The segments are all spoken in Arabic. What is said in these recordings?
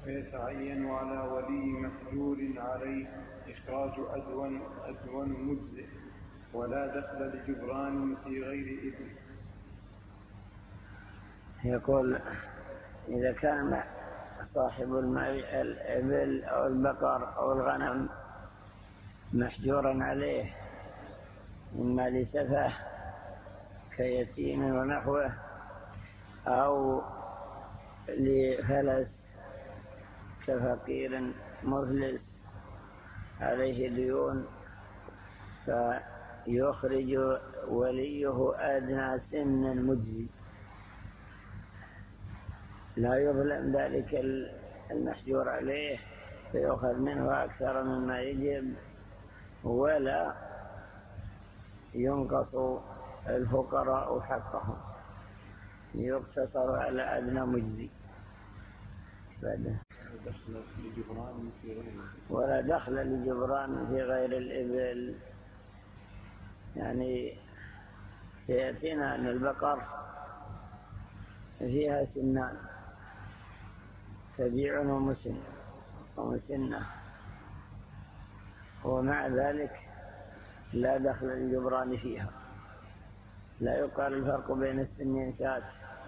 ويتعين على ولي مهجور عليه إخراج أدون مجزئ، ولا دخل لجبران في غير إذن. يقول إذا كان صاحب الإبل أو البقر أو الغنم محجورا عليه إما لسفه كيتيم ونحوه أو لفلس كفقير مفلس عليه ديون، فيخرج وليه أدنى سن مجزي، لا يظلم ذلك المحجور عليه فيأخذ منه أكثر مما يجب، ولا ينقص الفقراء حقهم، يقتصر على أدنى مجزي. ولا دخل لجبران في غير الإبل، يعني سيأتينا أن البقر فيها سنان، تبيع ومسنة، ومع ذلك لا دخل للجبران فيها، لا يقال الفرق بين السنين شاة،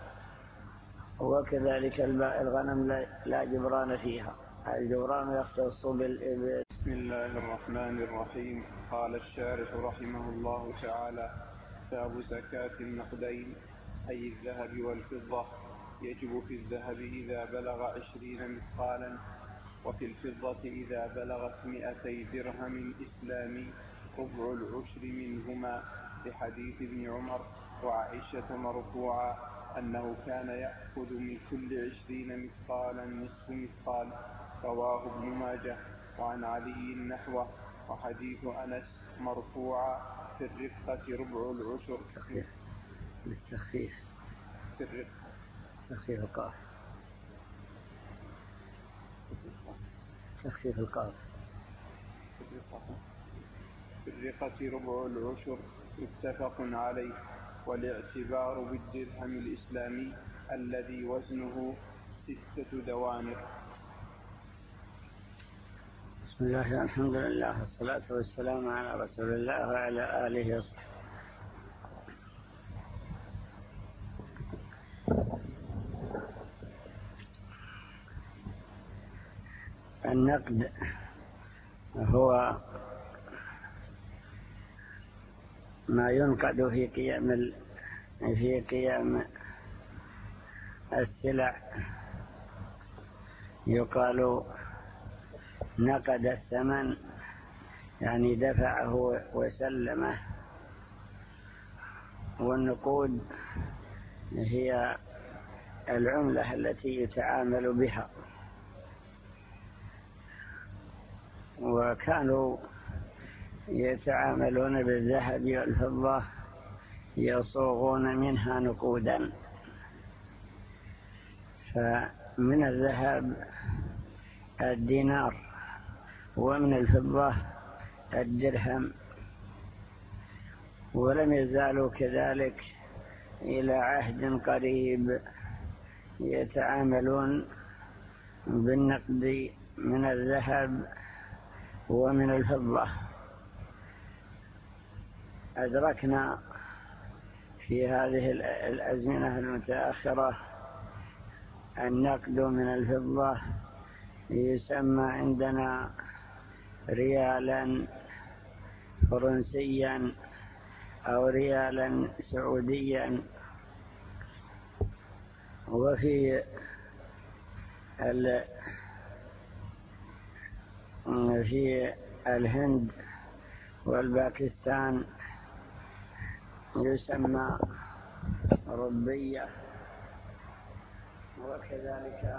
وكذلك الغنم لا جبران فيها، الجبران يختص بالإبل. بسم الله الرحمن الرحيم. قال الشارح رحمه الله تعالى: باب زكاة النقدين أي الذهب والفضة. يجب في الذهب إذا بلغ 20 مثقالا، وفي الفضة إذا بلغت 200 درهم إسلامي ربع العشر منهما، لحديث ابن عمر وعائشة مرفوعا أنه كان يأخذ من كل 20 مثقالا نصف مثقال. رواه ابن ماجه. وعن علي نحوه. وحديث أنس مرفوعا في الرفقة ربع العشر. بالتخفيف في الرفقة تخفيف القاف، تخفيف القاف. في الرفقة ربع العشر متفق عليه. والاعتبار بالدرهم الإسلامي الذي وزنه 6 دوانر. بسم الله الحمد لله والصلاة والسلام على رسول الله وعلى آله وصحبه. النقد هو ما ينقد في قيام السلع، يقال نقد الثمن، يعني دفعه وسلمه. والنقود هي العملة التي يتعامل بها، وكانوا يتعاملون بالذهب والفضة يصوغون منها نقودا. فمن الذهب الدينار، ومن الفضة الدرهم، ولم يزالوا كذلك إلى عهد قريب يتعاملون بالنقد من الذهب ومن الفضة. أدركنا في هذه الأزمنة المتأخرة النقد من الفضة يسمى عندنا ريالا فرنسيا أو ريالا سعوديا. وفي الهند والباكستان يسمى ربية، وكذلك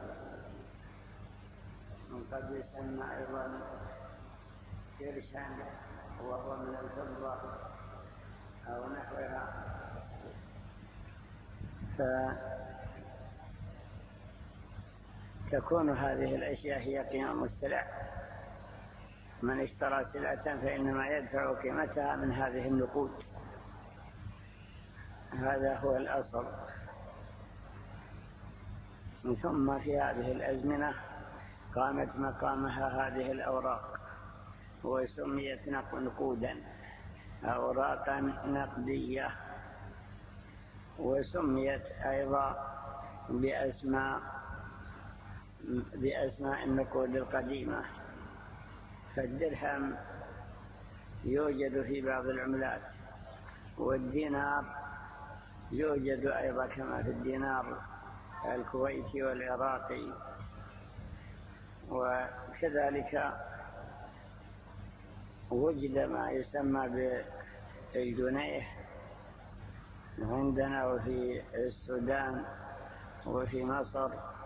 قد يسمى أيضا كرشان وهو من الفضة أو نحوها. فتكون هذه الأشياء هي قيام السلع. من اشترى سلعة فإنما يدفع قيمتها من هذه النقود، هذا هو الأصل. ثم في هذه الأزمنة قامت مقامها هذه الأوراق وسميت نقودا، أوراقا نقدية، وسميت أيضا بأسماء النقود القديمة. فالدرهم يوجد في بعض العملات، والدينار يوجد أيضا كما في الدينار الكويتي والعراقي. وكذلك وجد ما يسمى بالجنيه عندنا وفي السودان وفي مصر،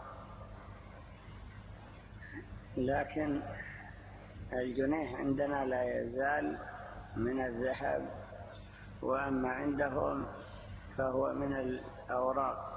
لكن الجنيه عندنا لا يزال من الذهب، وأما عندهم فهو من الأوراق.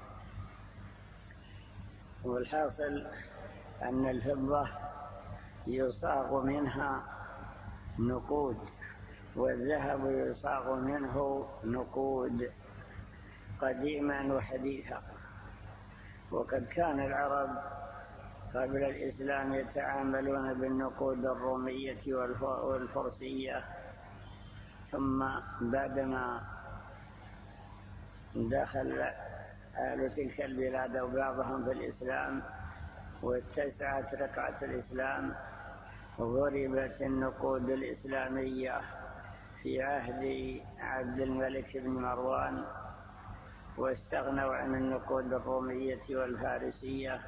والحاصل أن الفضة يصاغ منها نقود، والذهب يصاغ منه نقود قديما وحديثا. وقد كان العرب قبل الإسلام يتعاملون بالنقود الرومية والفرسية، ثم بعدما دخل أهل تلك البلاد وبعضهم في الإسلام واتسعت رقعة الإسلام، ضربت النقود الإسلامية في عهد عبد الملك بن مروان، واستغنوا عن النقود الرومية والفارسية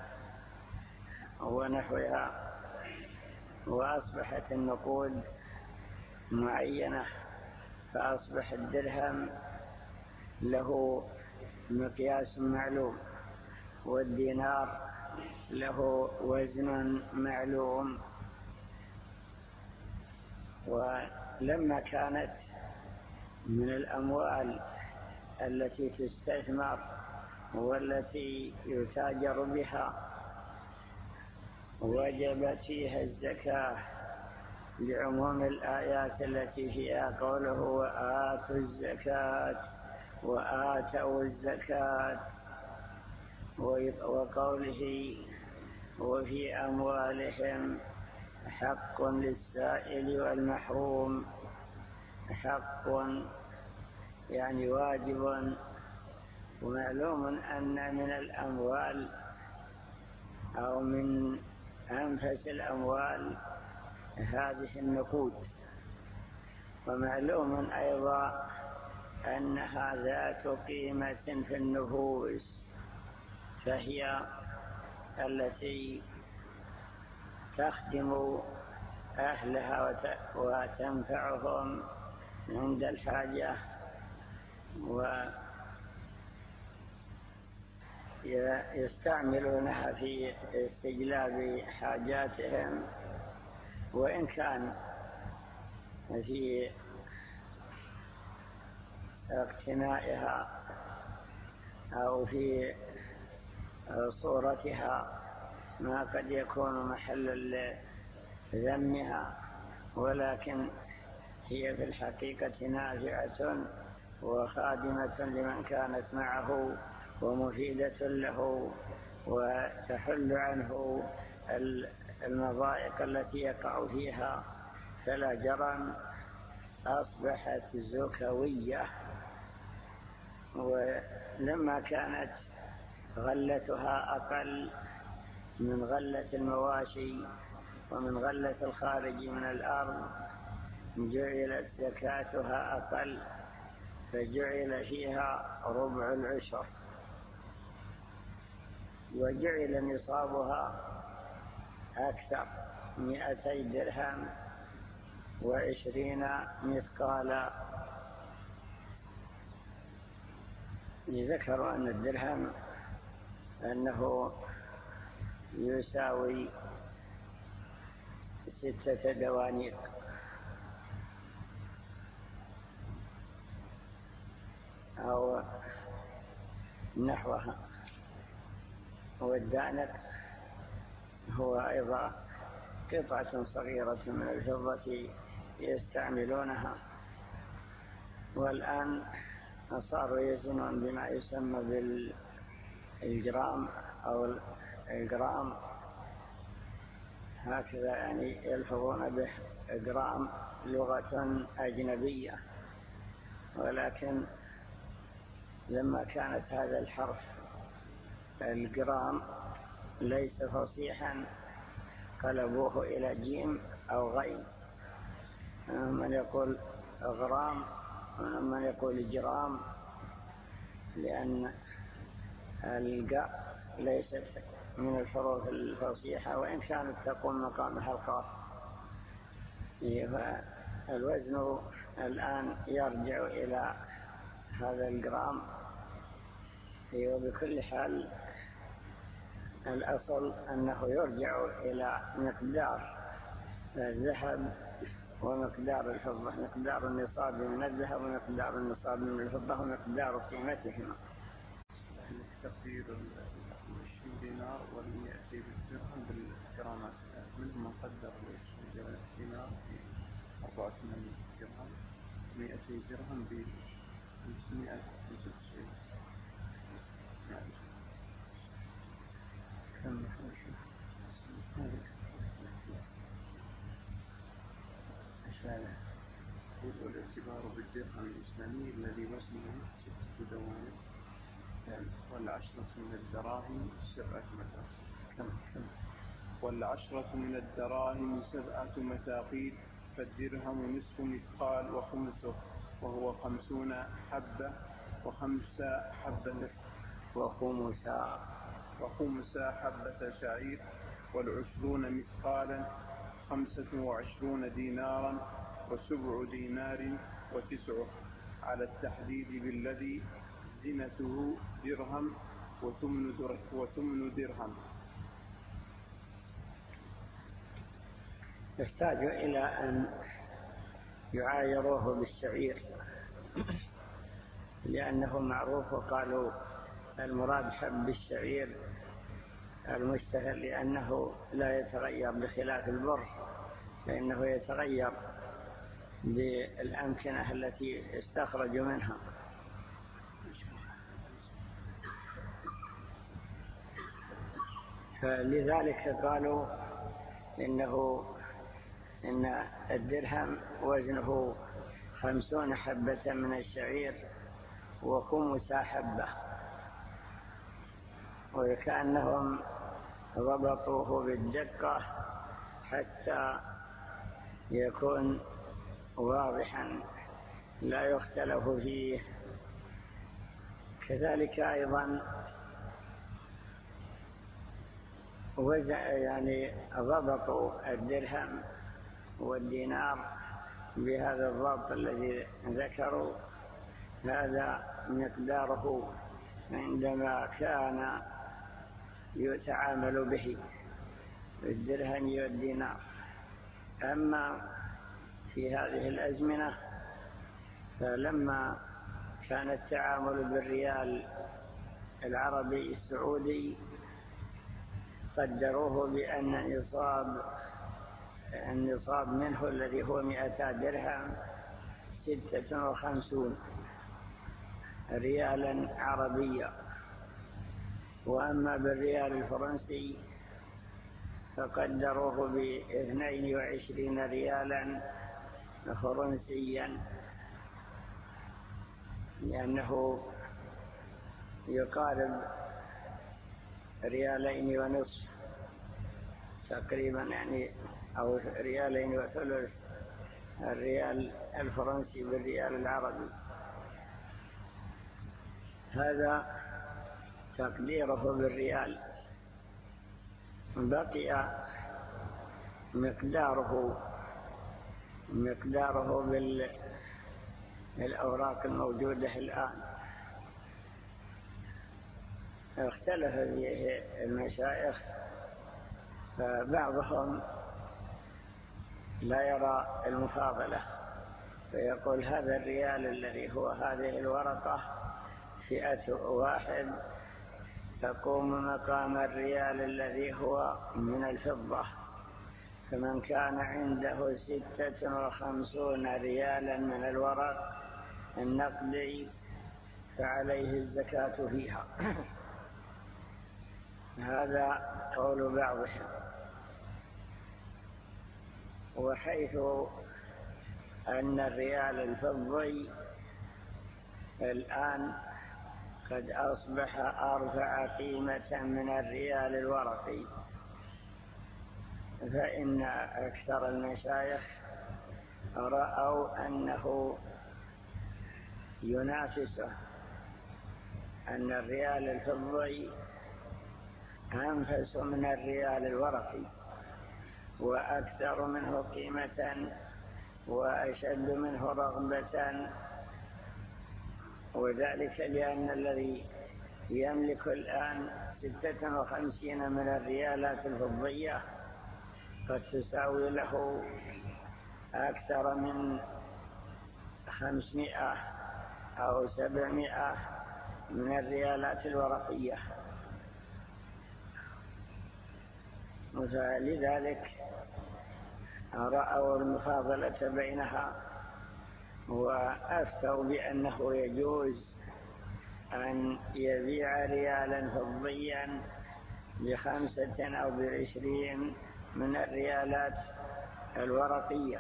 ونحوها، وأصبحت النقود معينة. فأصبح الدرهم له مقياس معلوم، والدينار له وزن معلوم. ولما كانت من الأموال التي تستثمر والتي يتاجر بها وجبت فيها الزكاة لعموم الآيات التي فيها قوله وآتوا الزكاة وآتوا الزكاة، وقوله وفي أموالهم حق للسائل والمحروم. حق يعني واجب، ومعلوم أن من الأموال أو من أنفس الأموال هذه النقود. ومعلوم أيضا أنها ذات قيمة في النفوس، فهي التي تخدم أهلها وتنفعهم عند الحاجة، ويستعملونها في استجلاب حاجاتهم، وإن كان في اقتنائها أو في صورتها ما قد يكون محل ذمها، ولكن هي في الحقيقة نافعة وخادمة لمن كانت معه ومفيدة له، وتحل عنه المضايق التي يقع فيها. فلا جرم أصبحت زكوية. ولما كانت غلتها أقل من غلة المواشي ومن غلة الخارج من الأرض، جعلت زكاتها أقل، فجعل فيها ربع العشر، وجعل نصابها أكثر 200 درهم و20 مثقالا. ذكروا أن الدرهم أنه يساوي 6 دوانيق، أو نحوها. والدانق هو أيضا قطعة صغيرة من الفضة يستعملونها. والآن صاروا يزنون بما يسمى بالجرام، أو الجرام، هكذا يعني يلفظون به جرام لغة أجنبية، ولكن لما كانت هذا الحرف الجرام ليس فصيحا قلبوه إلى جيم أو غين، من يقول غرام ومن يقول جرام، لأن الجاء ليست من الحروف الفصيحة وإن كانت تقوم مقامها القاف. الوزن الآن يرجع إلى هذا الجرام، وبكل حال الأصل أنه يرجع إلى مقدار الذهب ومقدار الفضة، مقدار النصاب من الذهب ومقدار النصاب من الفضة ومقدار قيمتهما. تقدير 20 دينار وال100 درهم بالجرامات، منهم من قدر 20 دينار ب 84 درهم، 100 درهم ب 595. كم والاعتبار بالدرهم الإسلامي الذي وزنه 6 دواني، والعشرة من الدراهم 7 مثاقيل. والعشرة من الدراهم 7 مثاقيل، فالدرهم نصف مثقال وخمسه، وهو 50 حبة، و5 حبة وخمسة حبة شعير، والعشرون مثقالا 25 دينارا، و7 دينار و9، على التحديد بالذي زنته درهم وثمن درهم. يحتاج إلى أن يعايروه بالشعير لأنه معروف، وقالوا المراد حب الشعير المشتهر لأنه لا يتغير بخلاف البر، فإنه يتغير بالأمكنة التي استخرج منها. فلذلك قالوا إن الدرهم وزنه 50 حبة من الشعير وخمس حبة، وكأنهم ضبطوه بالدقة حتى يكون واضحا لا يختلف فيه. كذلك أيضا يعني ضبطوا الدرهم والدينار بهذا الضبط الذي ذكروا، هذا مقداره عندما كان يتعامل به الدرهم والدينار. أما في هذه الأزمنة فلما كان التعامل بالريال العربي السعودي قدروه بأن النصاب منه الذي هو 200 درهم 56 ريالا عربيا. وأما بالريال الفرنسي فقدروه ب22 ريالا فرنسيا، لأنه يقارب 2.5 تقريبا، يعني أو 2.3 الريال الفرنسي بالريال العربي. هذا تقديره بالريال. بقي مقداره بالأوراق الموجودة الآن. اختلف فيه المشايخ، فبعضهم لا يرى المفاضلة، فيقول هذا الريال الذي هو هذه الورقة فئة 1 تقوم مقام الريال الذي هو من الفضة، فمن كان عنده 56 ريالا من الورق النقدي فعليه الزكاة فيها. هذا قول بعضهم. وحيث أن الريال الفضي الآن قد أصبح أرفع قيمة من الريال الورقي، فإن أكثر المشايخ رأوا أنه ينافسه، أن الريال الفضي أنفس من الريال الورقي وأكثر منه قيمة وأشد منه رغبة، وذلك لأن الذي يملك الآن 56 من الريالات الفضية قد تساوي له أكثر من 500 أو 700 من الريالات الورقية. فلذلك رأوا المفاضلة بينها وأفتوا بأنه يجوز أن يبيع ريالا فضيا ب5 أو ب20 من الريالات الورقية.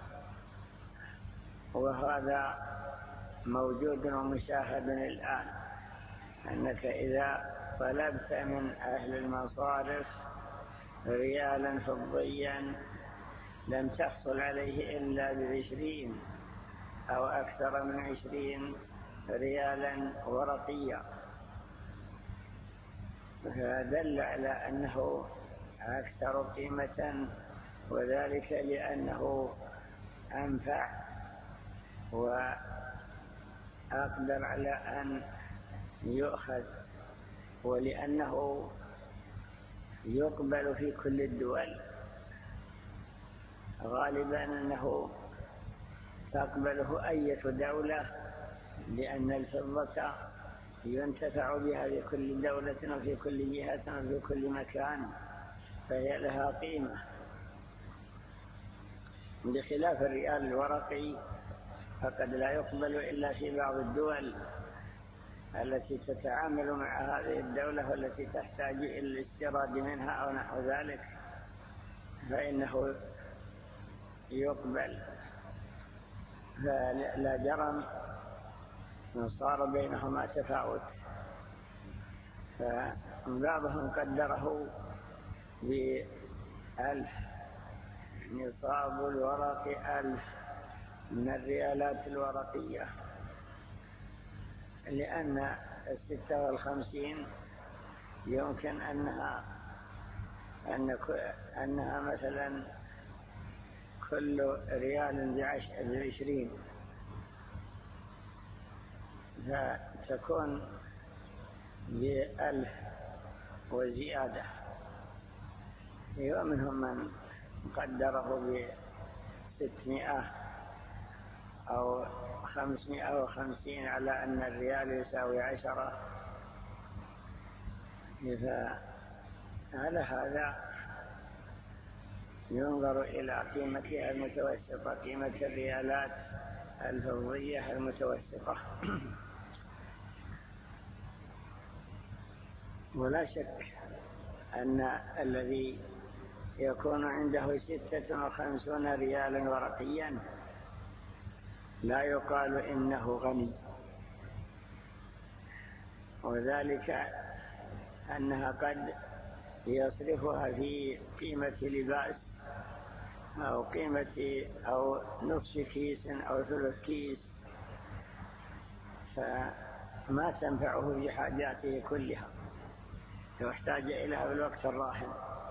وهذا موجود ومشاهد الآن، أنك إذا طلبت من أهل المصارف ريالا فضيا لم تحصل عليه إلا ب20 أو أكثر من 20 ريالا ورقيا، فدل على أنه أكثر قيمة، وذلك لأنه أنفع وأقدر على أن يؤخذ، ولأنه يقبل في كل الدول. غالبا أنه تقبله أي دولة، لأن الفضة ينتفع بها في كل دولة وفي كل جهة وفي كل مكان، فهي لها قيمة، بخلاف الريال الورقي فقد لا يقبل إلا في بعض الدول التي تتعامل مع هذه الدولة والتي تحتاج إلى الاستيراد منها أو نحو ذلك، فإنه يقبل. فلا جرم صار بينهما تفاوت. فبعضهم قدره ب1000، نصاب الورق 1000 من الريالات الورقية، لأن 56 يمكن أنها مثلا كل ريال ب20، فتكون ب1000 وزيادة. ومنهم من قدره ب600 أو 550 على أن الريال يساوي 10. فعلى هذا ينظر إلى قيمتها المتوسطة، قيمة الريالات الفضية المتوسطة. ولا شك أن الذي يكون عنده 56 ريالا ورقيا لا يقال إنه غني، وذلك أنها قد يصرفها في قيمة لباس أو قيمة أو نصف كيس أو ثلث كيس، فما تنفعه في حاجاته كلها، يحتاج إليها بالوقت الراهن.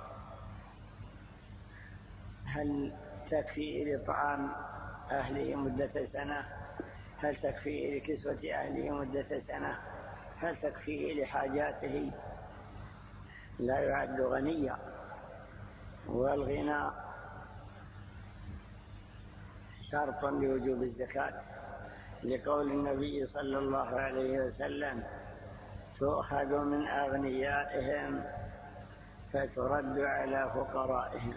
هل تكفي لطعام أهله مدة سنة؟ هل تكفي لكسوة أهله مدة سنة؟ هل تكفي لحاجاته؟ لا يعد غنيا. والغنى شرط لوجوب الزكاة، لقول النبي صلى الله عليه وسلم: تؤخذ من أغنيائهم فترد على فقرائهم.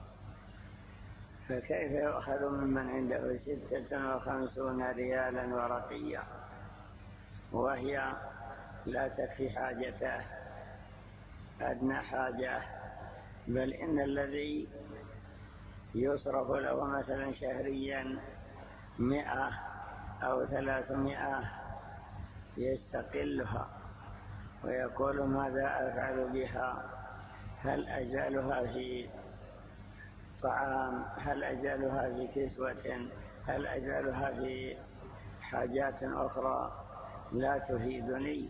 فكيف يؤخذ ممن عنده 56 ريالا ورقية وهي لا تكفي حاجته؟ أدنى حاجة، بل إن الذي يصرف له مثلا شهريا 100 أو 300 يستقلها ويقول ماذا أفعل بها؟ هل أجعلها في طعام؟ هل أجعلها في كسوة؟ هل أجعلها في حاجات أخرى لا تفيدني؟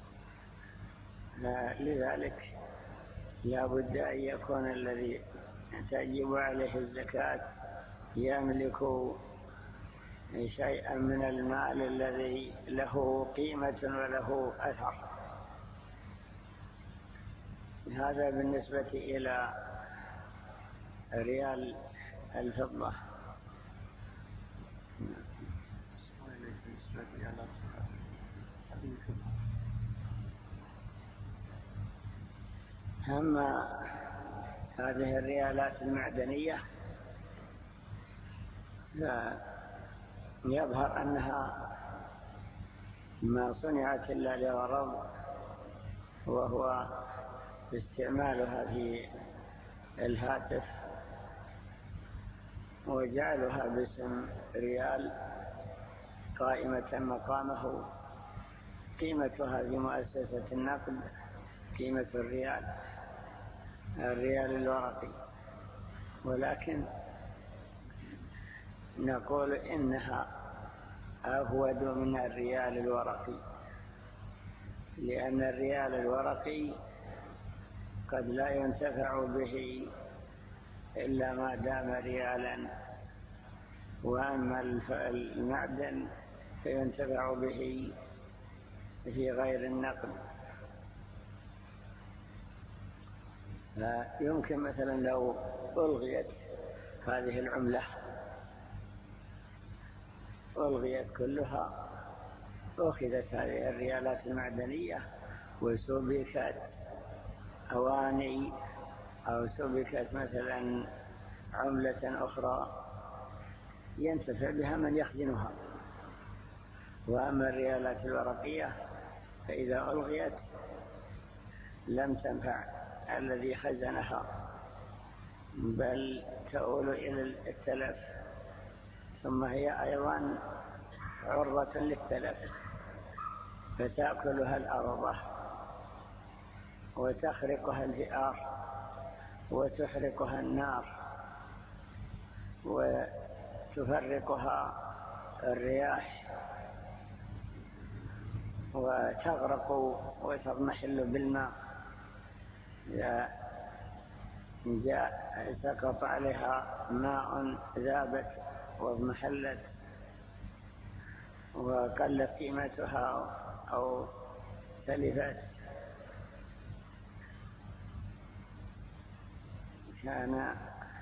لذلك لا بد أن يكون الذي تجب عليه الزكاة يملك شيئا من المال الذي له قيمة وله أثر. هذا بالنسبة إلى ريال الفضة. أما هذه الريالات المعدنية يظهر أنها ما صنعت إلا لغرض، وهو استعمالها في الهاتف وجعلها باسم ريال قائمة مقامه. قيمتها في مؤسسة النقد قيمة الريال الورقي، ولكن نقول إنها أفود من الريال الورقي، لأن الريال الورقي قد لا ينتفع به إلا ما دام ريالا، وأما المعدن فينتفع به في غير النقد. فيمكن مثلا لو ألغيت هذه العملة، ألغيت كلها، أخذت هذه الريالات المعدنية وسبكت أواني أو سبكت مثلا عملة أخرى ينتفع بها من يخزنها. وأما الريالات الورقية فإذا ألغيت لم تنفع الذي خزنها، بل تؤول إلى التلف، ثم هي أيضا عرضة للتلف، فتأكلها الأرض وتخرقها الفئار وتحرقها النار وتفرقها الرياح وتغرق وتضمحل بالماء. جاء سقط عليها ماء ذابت واضمحلت وقلت قيمتها أو تلفت. كان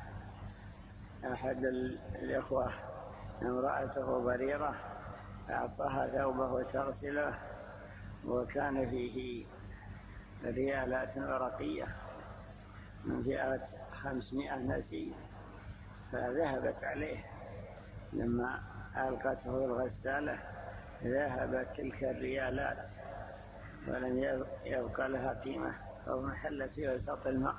أحد الإخوة امرأته بريرة أعطاها ثوبه تغسله وكان فيه ريالات ورقية من فئة 500 نسي، فذهبت عليه لما ألقته الغسالة، ذهبت تلك الريالات ولم يبقى لها قيمة أو محلت في وسط الماء.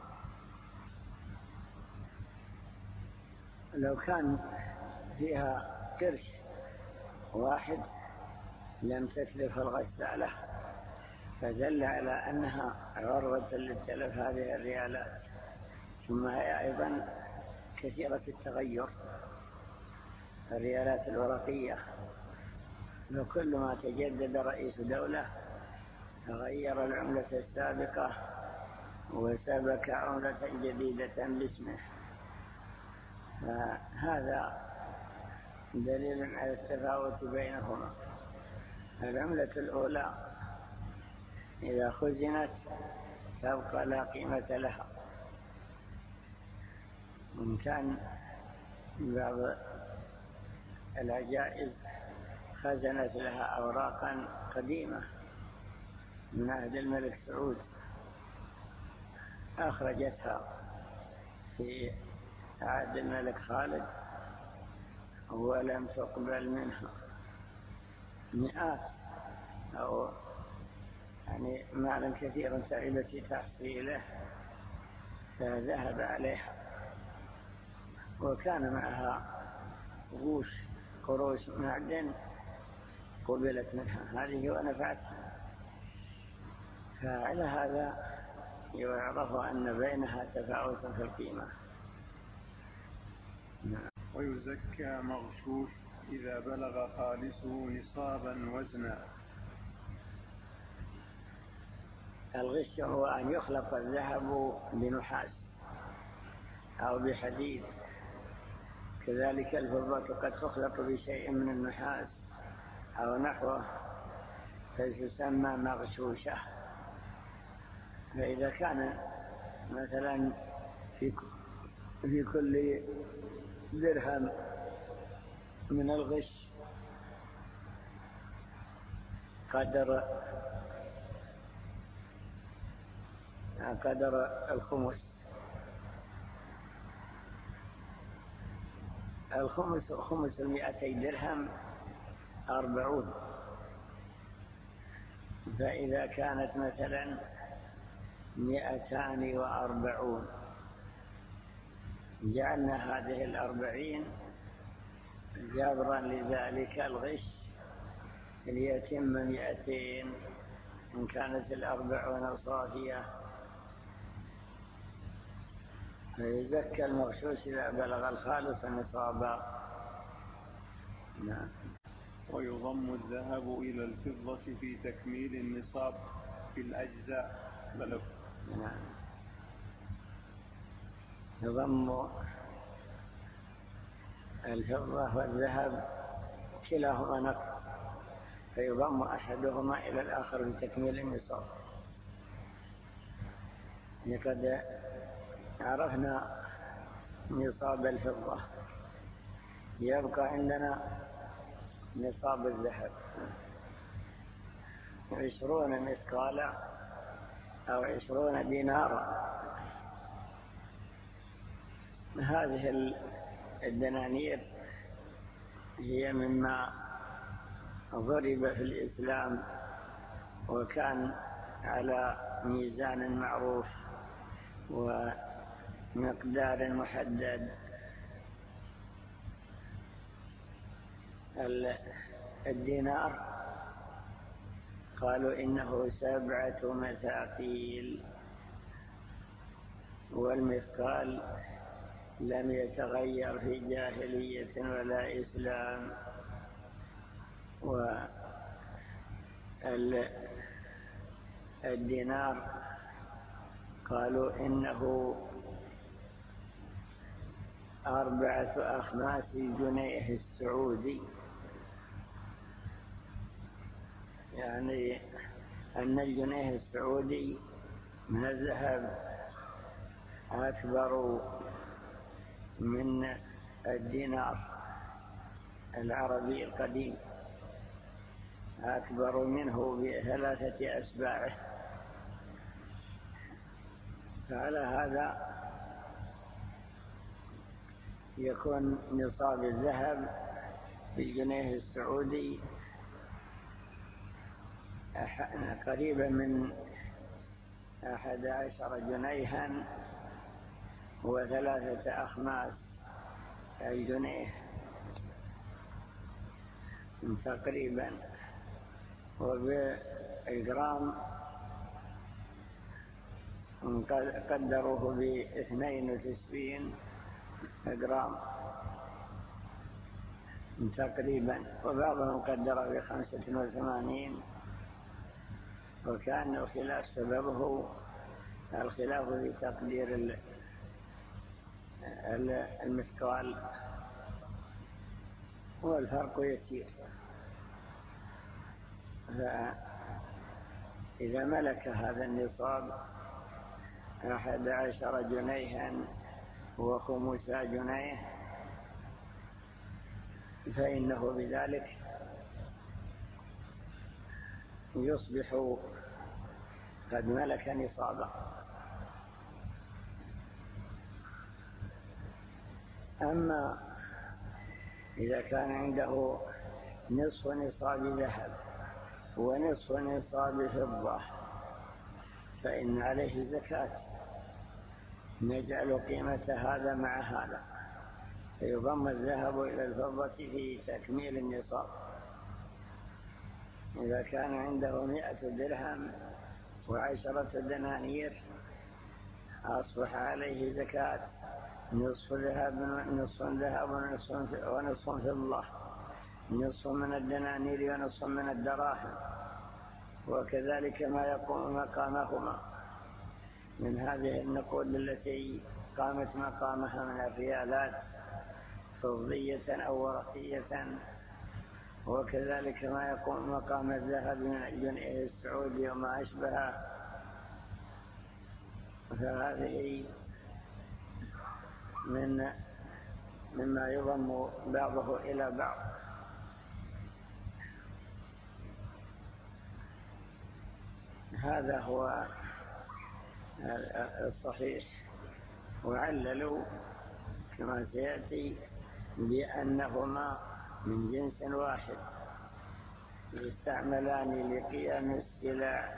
لو كان فيها قرش واحد لم تتلف الغسالة، فدل على أنها عرضة للتلف هذه الريالات. ثم هي أيضا كثيرة التغير، الريالات الورقية، وكل ما تجدد رئيس دولة غير العملة السابقة وسبك عملة جديدة باسمه. فهذا دليل على التفاوت بينهما. العملة الأولى إذا خزنت تبقى لا قيمة لها، وإن كان بعض العجائز خزنت لها أوراقا قديمة من عهد الملك سعود أخرجتها في عهد الملك خالد ولم تقبل منها مئات أو يعني مالا كثيرا تعب في تحصيله فذهب عليها، وكان معها قروش معدن قبلت منها هذه ونفعتها، فعلى هذا يعرف أن بينها تفاوت في القيمة. ويزكى مغشوش إذا بلغ خالصه نصابا وزنا. الغش هو أن يخلق الذهب بنحاس أو بحديد، كذلك الفضة قد تخلق بشيء من النحاس أو نحوه فتسمى مغشوشة. فإذا كان مثلا في كل درهم من الغش قدر خمس 200 درهم 40. فإذا كانت مثلا 240 جعلنا هذه 40 جبرا لذلك الغش ليتم 200 إن كانت 40 صافية، فيزكى المغشوش إذا بلغ الخالص نصابا. نعم. ويضم الذهب إلى الفضة في تكميل النصاب في الأجزاء. نعم. يضم الفضة والذهب كلاهما نقص، فيضم أحدهما إلى الآخر بتكميل النصاب. لقد عرفنا نصاب الفضة، يبقى عندنا نصاب الذهب 20 مثقالا أو 20 دينارا. هذه الدنانير هي مما ضرب في الإسلام وكان على ميزان معروف ومقدار محدد. الدينار قالوا إنه 7 مثاقيل، والمثقال لم يتغير في جاهلية ولا إسلام. والدينار قالوا إنه 4 أخماس الجنيه السعودي، يعني أن الجنيه السعودي من الذهب أكبر من الدينار العربي القديم، أكبر منه ب3 أسباعه. فعلى هذا يكون نصاب الذهب بالجنيه السعودي قريبا من 11 جنيها و3 أخماس الجنيه تقريبا. وبالجرام قدروه ب92 جرام تقريبا، وبعضهم قدره ب85. وكان الخلاف سببه الخلاف في تقدير المثقال، والفرق يسير. فإذا ملك هذا النصاب 11 جنيها و5 جنيه فإنه بذلك يصبح قد ملك نصابه. أما إذا كان عنده نصف نصاب ذهب ونصف نصاب فضة فإن عليه زكاة. نجعل قيمة هذا مع هذا فيضم الذهب إلى الفضة في تكميل النصاب. إذا كان عنده 100 درهم و10 دنانير أصبح عليه زكاة نصف ذهب ونصف فضة، نصف من الدنانير ونصف من الدراهم، وكذلك ما يقوم مقامهما من هذه النقود التي قامت مقامها من الريالات فضية أو ورقية، وكذلك ما يقوم مقام الذهب من الجنيه السعودي وما أشبهه، فهذه مما يضم بعضه إلى بعض. هذا هو الصحيح. وعللوا كما سيأتي بأنهما من جنس واحد يستعملان لقيام السلع،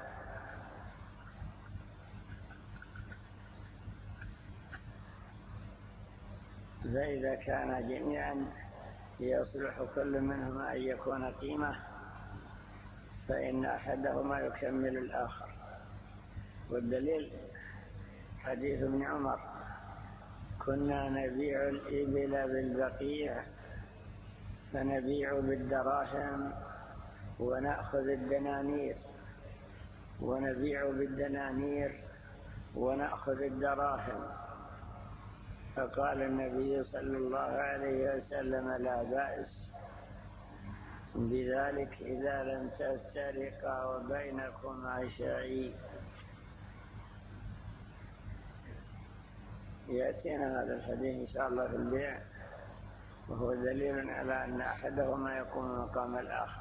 فإذا كان جميعا يصلح كل منهما أن يكون قيمة فإن أحدهما يكمل الآخر. والدليل حديث ابن عمر: كنا نبيع الإبل بالبقيع فنبيع بالدراهم ونأخذ الدنانير، ونبيع بالدنانير ونأخذ الدراهم. فقال النبي صلى الله عليه وسلم: لا بأس بذلك إذا لم تفترقا وبينكما شيء. يأتينا هذا الحديث إن شاء الله في البيع، وهو دليل على أن أحدهما يقوم مقام الآخر.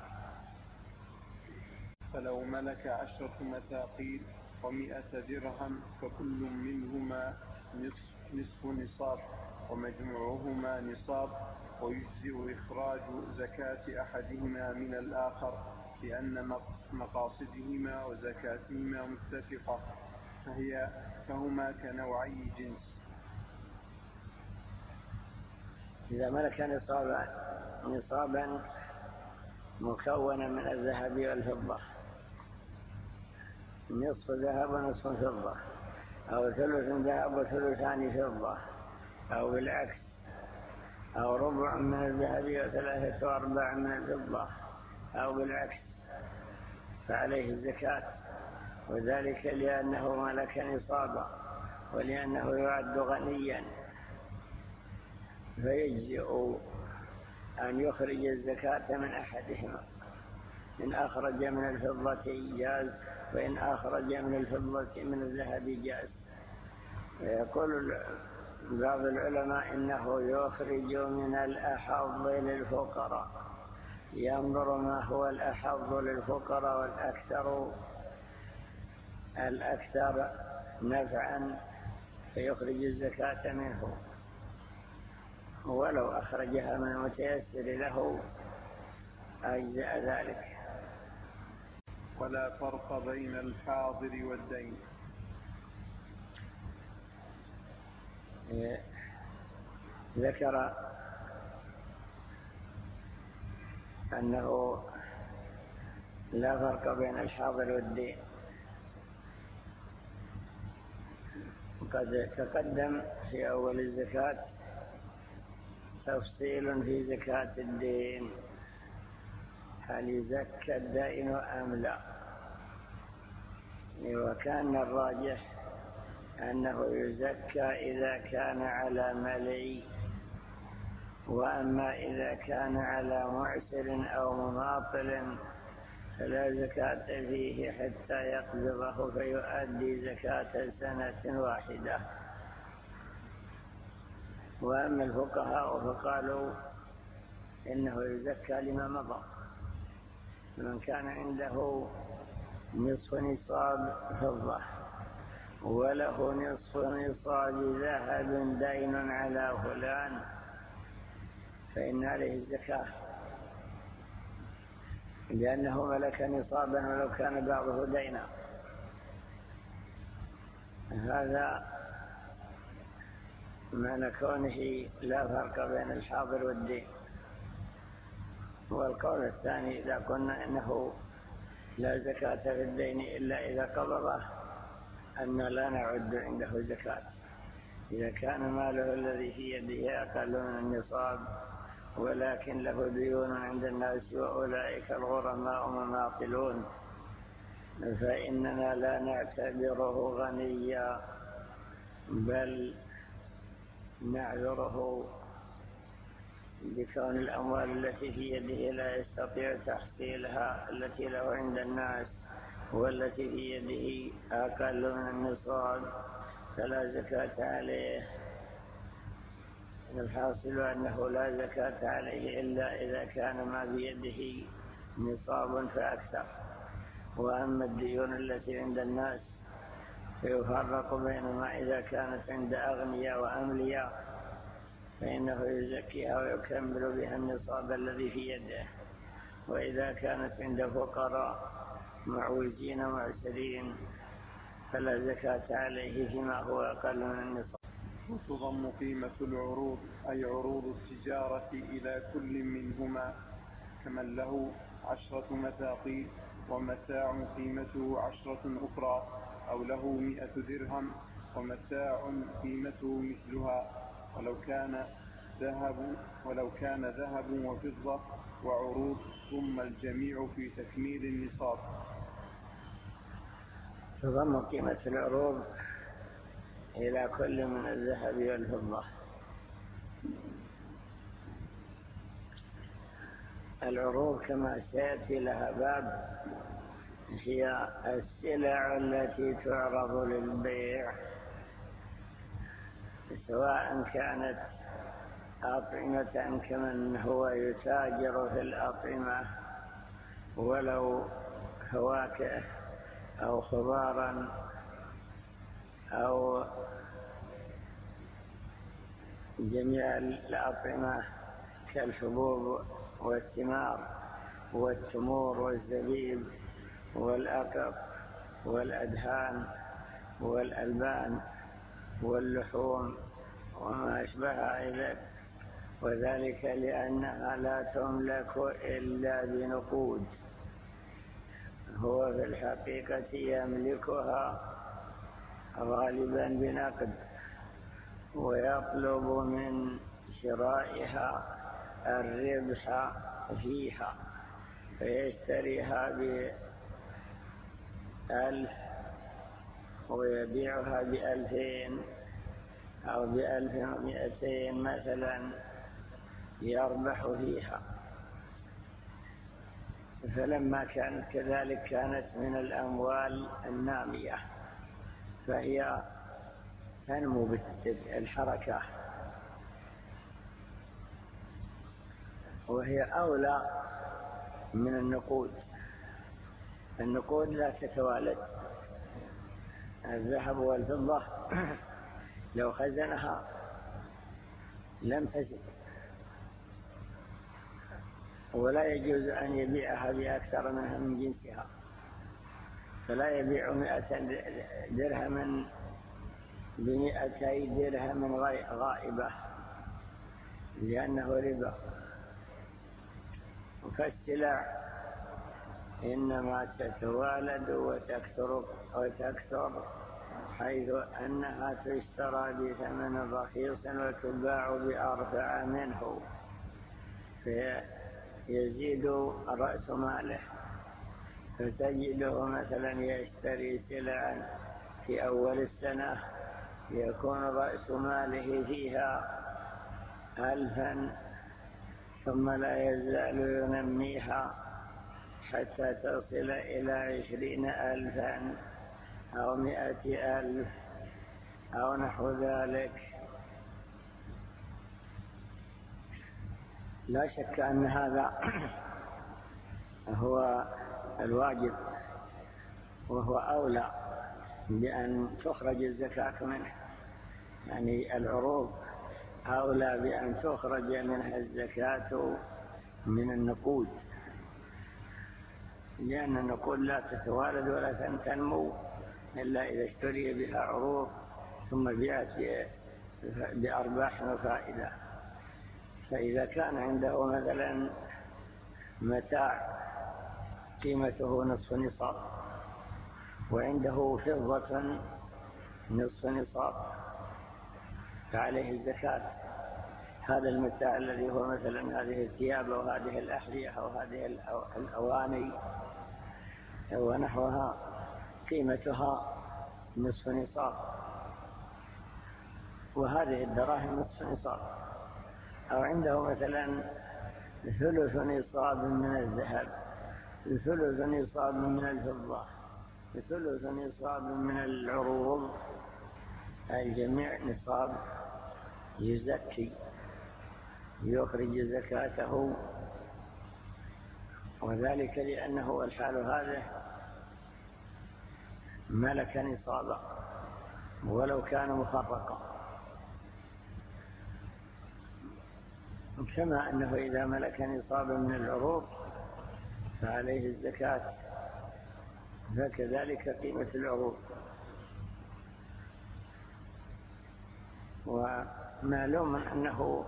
فلو ملك 10 مثاقيل و100 درهم فكل منهما نصف نصاب ومجموعهما نصاب، ويجزئ إخراج زكاة أحدهما من الآخر لأن مقاصدهما وزكاتهما متفقة، فهما كنوعي جنس. إذا ملك نصابا مكونا من الذهب والفضة، نصف ذهب ونصف فضة، أو ثلث ذهب وثلثان فضة، أو بالعكس، أو ربع من الذهب و3/4 من الفضة، أو بالعكس، فعليه الزكاة، وذلك لأنه ملك نصابا ولأنه يعد غنيا، فيجزئ أن يخرج الزكاة من أحدهما. إن أخرج من الفضة جاز، وإن أخرج من الفضة من الذهب جاز. يقول بعض العلماء إنه يخرج من الأحظ للفقراء، ينظر ما هو الأحظ للفقراء والأكثر نفعا فيخرج الزكاة منه، ولو أخرجها من المتيسر له أجزأ ذلك. ولا فرق بين الحاضر والدين. ذكر أنه لا فرق بين الحاضر والدين. وقد تقدم في أول الزكاة تفصيل في زكاة الدين، هل يزكى الدائن أم لا؟ وكان الراجح أنه يزكى إذا كان على ملي، وأما إذا كان على معسر أو مماطل فلا زكاة فيه حتى يقبضه فيؤدي زكاة سنة واحدة. وأما الفقهاء فقالوا إنه يزكى لما مضى. من كان عنده نصف نصاب فضة وله نصف نصاب ذهب دين على فلان فإن عليه الزكاة. لأنه ملك نصابا ولو كان بعضه دينا. هذا معنى كونه لا فرق بين الحاضر والدين. والقول الثاني إذا قلنا إنه لا زكاة في الدين إلا إذا قبضه أن لا نعد عنده زكاة إذا كان ماله الذي في يده أقل من النصاب ولكن له ديون عند الناس وأولئك الغرماء مماطلون، فإننا لا نعتبره غنيا بل نعذره بكون الأموال التي في يده لا يستطيع تحصيلها التي له عند الناس والتي في يده أقل من النصاب فلا زكاة عليه. الحاصل أنه لا زكاة عليه إلا إذا كان ما بيده نصاب فأكثر. وأما الديون التي عند الناس فيفرق بينما إذا كانت عند أغنياء وأملياء فإنه يزكيها ويكمل بها النصاب الذي في يده، وإذا كانت عند فقراء معوزين معسرين فلا زكاة عليه فيما هو أقل من النصاب. وتضم قيمة العروض أي عروض التجارة إلى كل منهما، كمن له 10 مثاقيل ومتاع قيمته 10 أخرى، أو له 100 درهم ومتاع قيمته مثلها، ولو كان ذهب وفضة وعروض، ثم الجميع في تكميل النصاب. تضم قيمة العروض إلى كل من الذهب والفضة. العروض كما سيأتي لها باب هي السلع التي تعرض للبيع، سواء كانت أطعمة كمن هو يتاجر في الأطعمة ولو فواكه أو خضارا أو جميع الأطعمة كالحبوب والثمار والتمور والزبيب والأقط والأدهان والألبان واللحوم وما أشبه ذلك، وذلك لأنها لا تملك إلا بنقود. هو في الحقيقة يملكها غالبا بنقد ويطلب من شرائها الربح فيها، فيشتريها ب1000 ويبيعها ب2000 أو ب1200 مثلا يربح فيها. فلما كانت كذلك كانت من الأموال النامية، فهي تنمو بالحركة، وهي أولى من النقود. النقود لا تتوالد. الذهب والفضة لو خزنها لم تزد، ولا يجوز أن يبيعها بأكثر منها من جنسها، فلا يبيع 100 درهم ب200 درهم غائبة لأنه ربا. فالسلع إنما تتوالد وتكثر حيث أنها تشترى بثمن رخيص وتباع بأرفع منه، فيزيد رأس ماله. فتجده مثلا يشتري سلعا في أول السنة يكون رأس ماله فيها 1000، ثم لا يزال ينميها حتى تصل إلى 20,000 أو 100,000 أو نحو ذلك. لا شك أن هذا هو الواجب وهو أولى بأن تخرج الزكاة منه، يعني العروض أولى بأن تخرج منها الزكاة من النقود. لأن النقود لا تتوالد ولا تنمو إلا إذا اشتري بها عروض ثم بيعت بأرباح وفائدة. فإذا كان عنده مثلا متاع قيمته نصف نصاب وعنده فضة نصف نصاب فعليه الزكاة. هذا المتاع الذي هو مثلا هذه الثياب وهذه الأحذية أو هذه الأواني ونحوها قيمتها نصف نصاب، وهذه الدراهم نصف نصاب. أو عنده مثلا ثلث نصاب من الذهب، ثلث نصاب من الفضة، ثلث نصاب من العروض، الجميع نصاب يزكي يخرج زكاته. وذلك لأنه الحال هذا ملك نصابا ولو كان مفرقا، كما أنه إذا ملك نصابا من العروض فعليه الزكاة، فكذلك قيمة العروض. ومعلوم أنه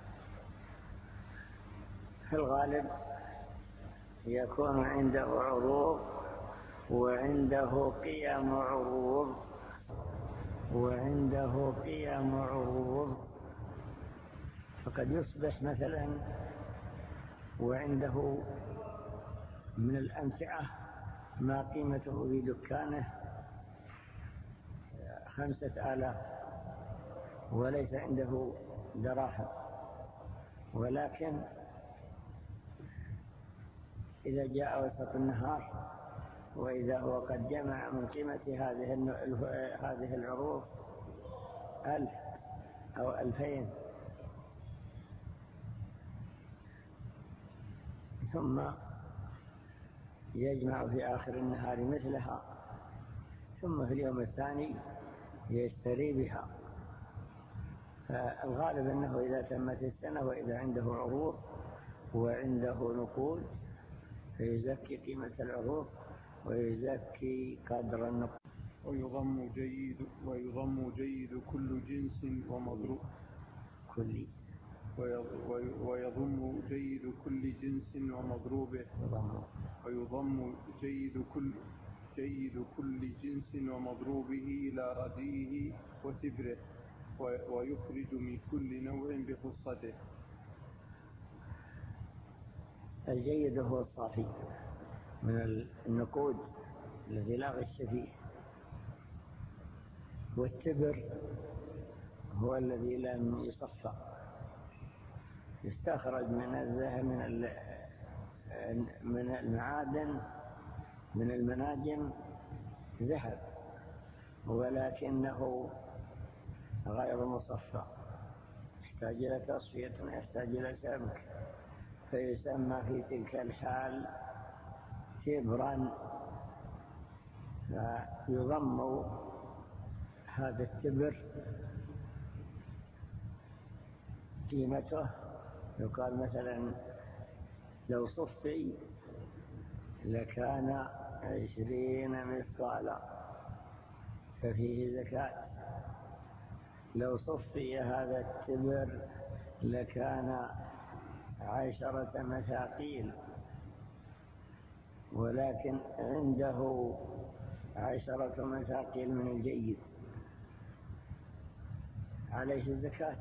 في الغالب يكون عنده عروض وعنده قيم عروض فقد يصبح مثلا وعنده من الأمتعة ما قيمته في دكانه 5000 وليس عنده دراهم، ولكن إذا جاء وسط النهار وإذا هو قد جمع من قيمة هذه العروض 1000 أو 2000 ثم يجمع في آخر النهار مثلها، ثم في اليوم الثاني يشتري بها. فالغالب أنه إذا تمت السنة وإذا عنده عروض وعنده نقود فيزكي قيمة العروض ويزكي قدر النقود. ويضم جيد كل جنس ومضروب ويضم جيد كل جنس ومضروبه ويضم جيد كل جنس ومضروبه إلى رديئه وتبره ويخرج من كل نوع بخصته. الجيد هو الصافي من النقود الذي لا غش فيه، والتبر هو الذي لم يصفى، يستخرج من الذهب من المعادن من المناجم ذهب ولكنه غير مصفى، يحتاج إلى تصفية ويحتاج إلى سمك، فيسمى في تلك الحال تبرا. فيضم هذا التبر قيمته، يقال مثلا لو صفي لكان 20 مثقالا ففيه زكاة، لو صفي هذا التبر لكان 10 مثاقيل، ولكن عنده 10 مثاقيل من الجيد عليه الزكاة.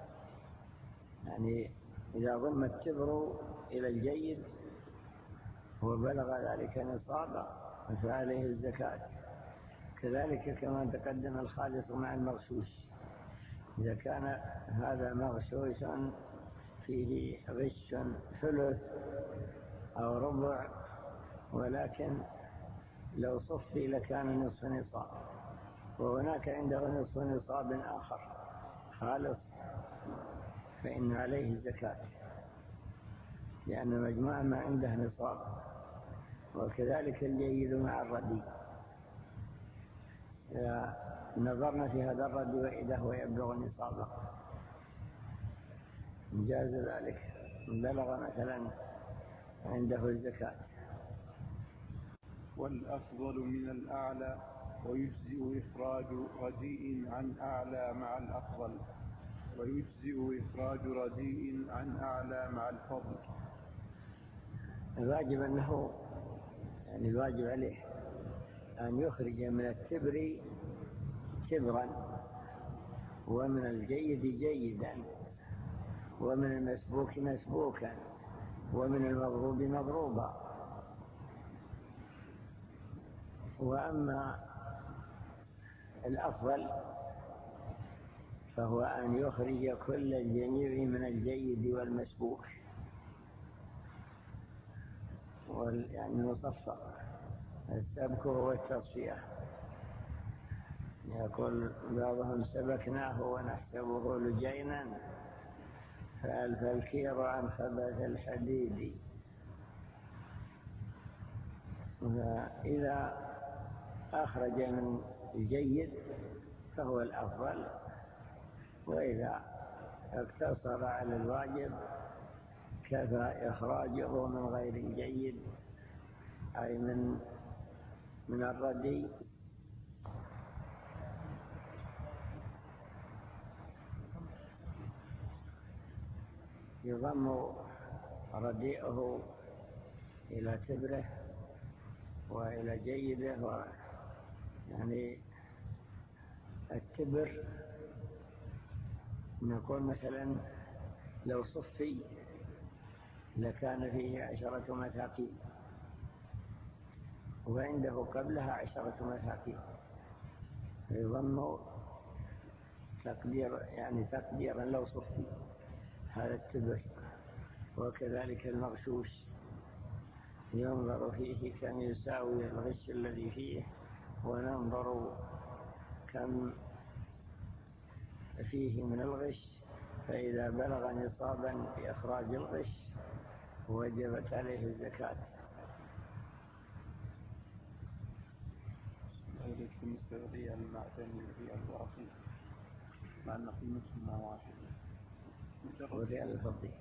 يعني إذا ضم التبر إلى الجيد وبلغ ذلك نصابا فعليه الزكاة. كذلك كما تقدم الخالص مع المغشوش، إذا كان هذا مغشوشا فيه غش ثلث أو ربع ولكن لو صفي لكان نصف نصاب، وهناك عنده نصف نصاب آخر خالص فإن عليه الزكاة لأن مجموعة ما عنده نصاب. وكذلك الجيد مع الردي، إذا نظرنا في هذا الردي وإذا هو يبلغ نصابا جاز ذلك، بلغ مثلا عنده الزكاة. والأفضل من الأعلى، ويجزئ إخراج رديء عن أعلى مع الأفضل، ويجزئ إخراج رديء عن أعلى مع الفضل. الواجب أنه يعني الواجب عليه أن يخرج من التبر تبرا، ومن الجيد جيدا، ومن المسبوك مسبوكا، ومن المضروب مضروبا. وأما الأفضل فهو أن يخرج كل الجميع من الجيد والمسبوك، يعني مصفى. السبك هو التصفية. يقول بعضهم سبكناه ونحسبه لجينا، فألف الكير عن خبث الحديد. إذا أخرج من الجيد فهو الأفضل، وإذا اقتصر على الواجب كفى إخراجه من غير الجيد، أي من الردي. يضم رديئه إلى تبره وإلى جيده. يعني التبر نقول مثلا لو صفي لكان فيه 10 مثاقيل، وعنده قبلها 10 مثاقيل، يضم تقديرا لو صفي، هذا التبر. وكذلك المغشوش ينظر فيه كم يساوي الغش الذي فيه، وننظر كم فيه من الغش، فإذا بلغ نصابا بإخراج الغش وجبت عليه الزكاة. ذلك بالنسبة للريال المعدني والريال الورقي، مع أن قيمتهما واحدة. والريال الفضي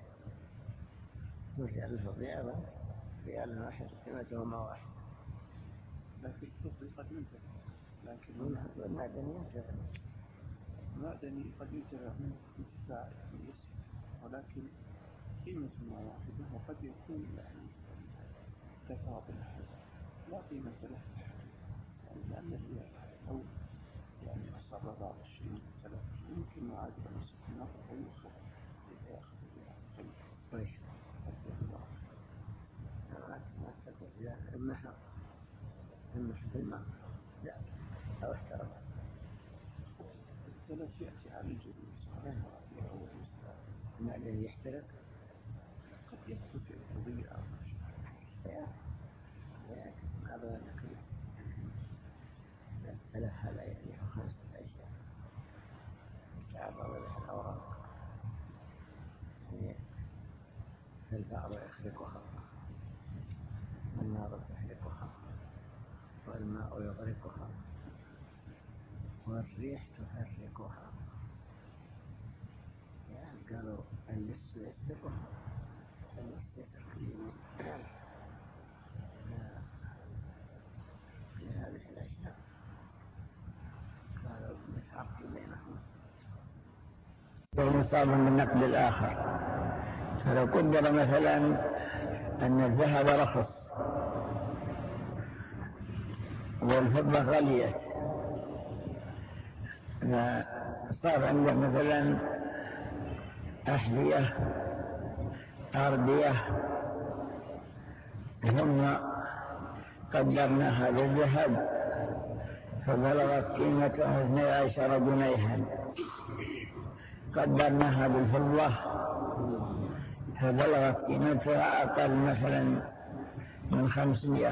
أيضا ريال واحد قيمتهما واحد، لكن الفضي قد ينتفع، لكن المعدني ينتفع. المعدني قد ينتفع منه انتفاع يسير، ولكن قيمتهما واحدة، وقد يكون تفاضل لا قيمة له، لأن الريال أو أصاب بعض الشيء مثلا يمكن معادلة نصف النقد ويصبح يأخذ بها كويس. ما تقول لا المحر في الماء لا أو احترم الثلاث يأتي على الجلوس المعدن يحترق، قد يحدث الفضيئة هذا نقل 3 هذا يعني 5 أشياء تعرض لها الأوراق، البعض يخرقها، والنار تحرقها، والماء يغرقها، والريح تحرقها. يعني قالوا اللص يسرقها، اللص يسرق هذه الأشياء. قالوا نسحق بينهم نصاب من نقد الآخر. فلو قدر مثلا أن الذهب رخص والفضة غليت، صار عنده مثلا أحذية أردية ثم قدرناها بالذهب فبلغت قيمتها 12 جنيها، قدرناها بالفضة فبلغت قيمتها أقل مثلا من 500،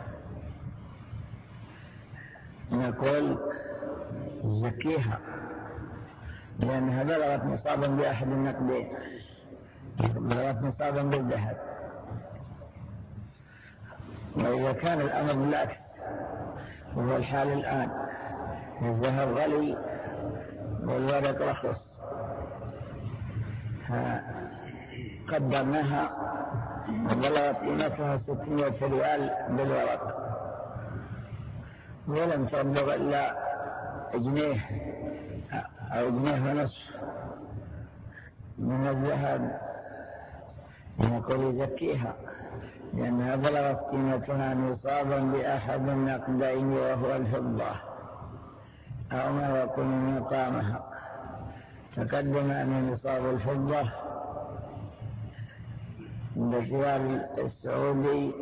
نقول زكيها لأنها بلغت نصابا بأحد النقدين، بلغت نصابا بالذهب. وإذا كان الأمر بالعكس وهو الحال الآن، الذهب غلي والورق رخص، قدرناها وبلغت قيمتها 600 ريال بالورق، ولم تبلغ إلا جنيه أو جنيه ونصف من الذهب يقول يزكيها، لأنها بلغت قيمتها نصابا بأحد النقدين وهو الفضة أو ما يكون مقامها. تقدم أن نصاب الفضة بالريال السعودي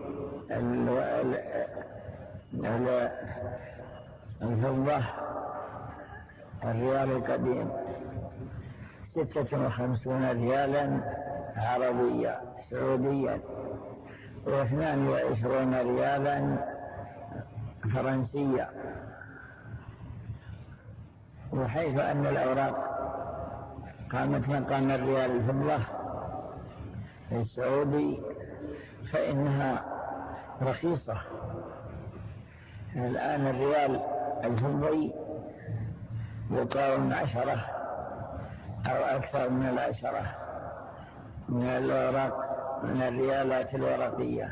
الفضة الريال القديم 56 ريالا عربيا سعوديا و22 ريالا فرنسيا. وحيث أن الأوراق قامت مقام الريال الفضة السعودي فإنها رخيصة. الآن الريال الفضي يقارن 10 أو أكثر من 10 من الأوراق من الريالات الورقية.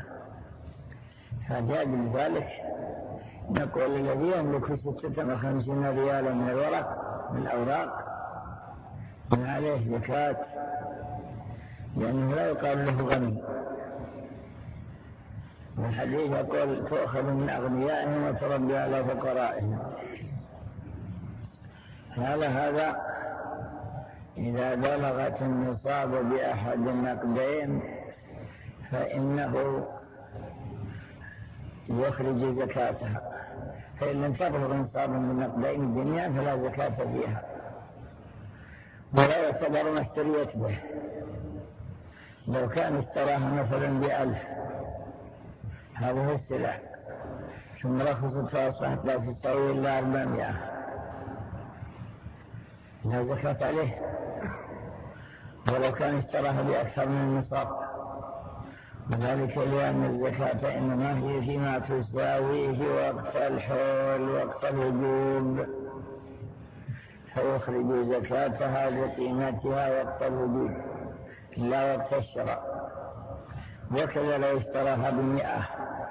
فجاء ذلك نقول الذي يملك 56 ريالا من الورق من الأوراق من عليه زكاة، لأنه لا يقال له غني. والحديث يقول تؤخذ من أغنيائهم وتربي على فقرائهم. هذا إذا بلغت النصاب بأحد النقدين فإنه يخرج زكاتها، فإن لم تبلغ نصابا من نقدين جميعا فلا زكاة فيها، ولا يعتبر ما اشتريت به. لو كان اشتراها مثلا ب1000 هذه السلع ثم رخصت فأصبحت لا تساوي إلا 400 لا زكاة عليه. ولو كان اشتراها بأكثر من النصاب، وذلك لأن الزكاة إنما هي فيما تساويه وقت الحول وقت الوجوب، فيخرج زكاتها بقيمتها وقت الوجوب لا وقت الشراء. وكذا لو اشتراها ب100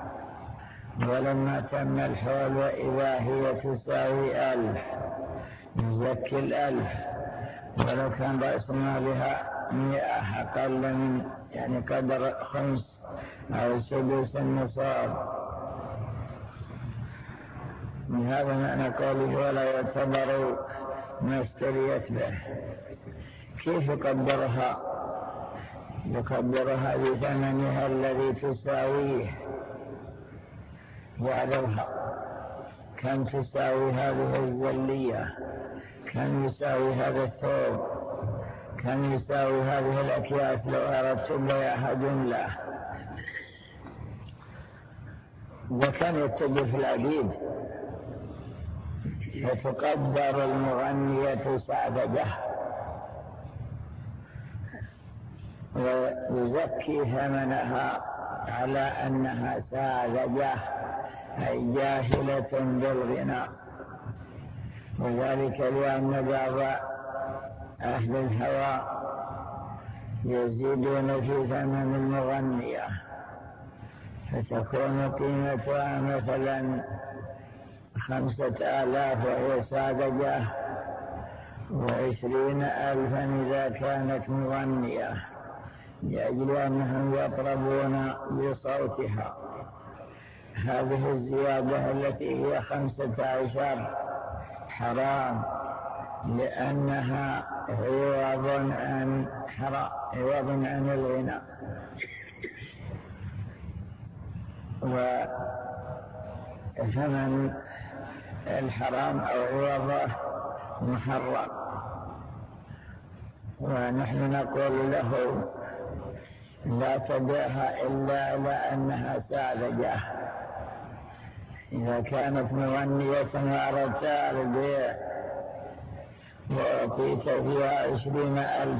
ولما تم الحول وإذا هي تساوي 1000 يزكي 1000، ولو كان رأس مالها 100 أقل من يعني قدر 5 أو 6 النصاب. من هذا معنى قوله ولا يعتبر ما اشتريت به. كيف يقدرها؟ يقدرها بثمنها الذي تساويه وعدوها. كم تساوي هذه الزلية؟ كم يساوي هذا الثوب؟ كم يساوي هذه الأكياس لو أردت بيعها جملة؟ وكم يتجه في العبيد؟ فتقدر المغنية سعدجة ويزكي ثمنها على أنها ساذجة أي جاهلة بالغنى. وذلك لأن بعض أهل الهوى يزيدون في ثمن المغنية فتكون قيمتها مثلا 5000 وهي ساذجة، 20,000 إذا كانت مغنية، لأجل أنهم يطربون بصوتها. هذه الزيادة التي هي 15 حرام، لأنها عوض عن الغنى. وثمن الحرام أو عوضه محرم. ونحن نقول له لا تبيعها إلا لأنها ساذجة. إذا كانت مغنية وأردت البيع وأعطيت فيها 20,000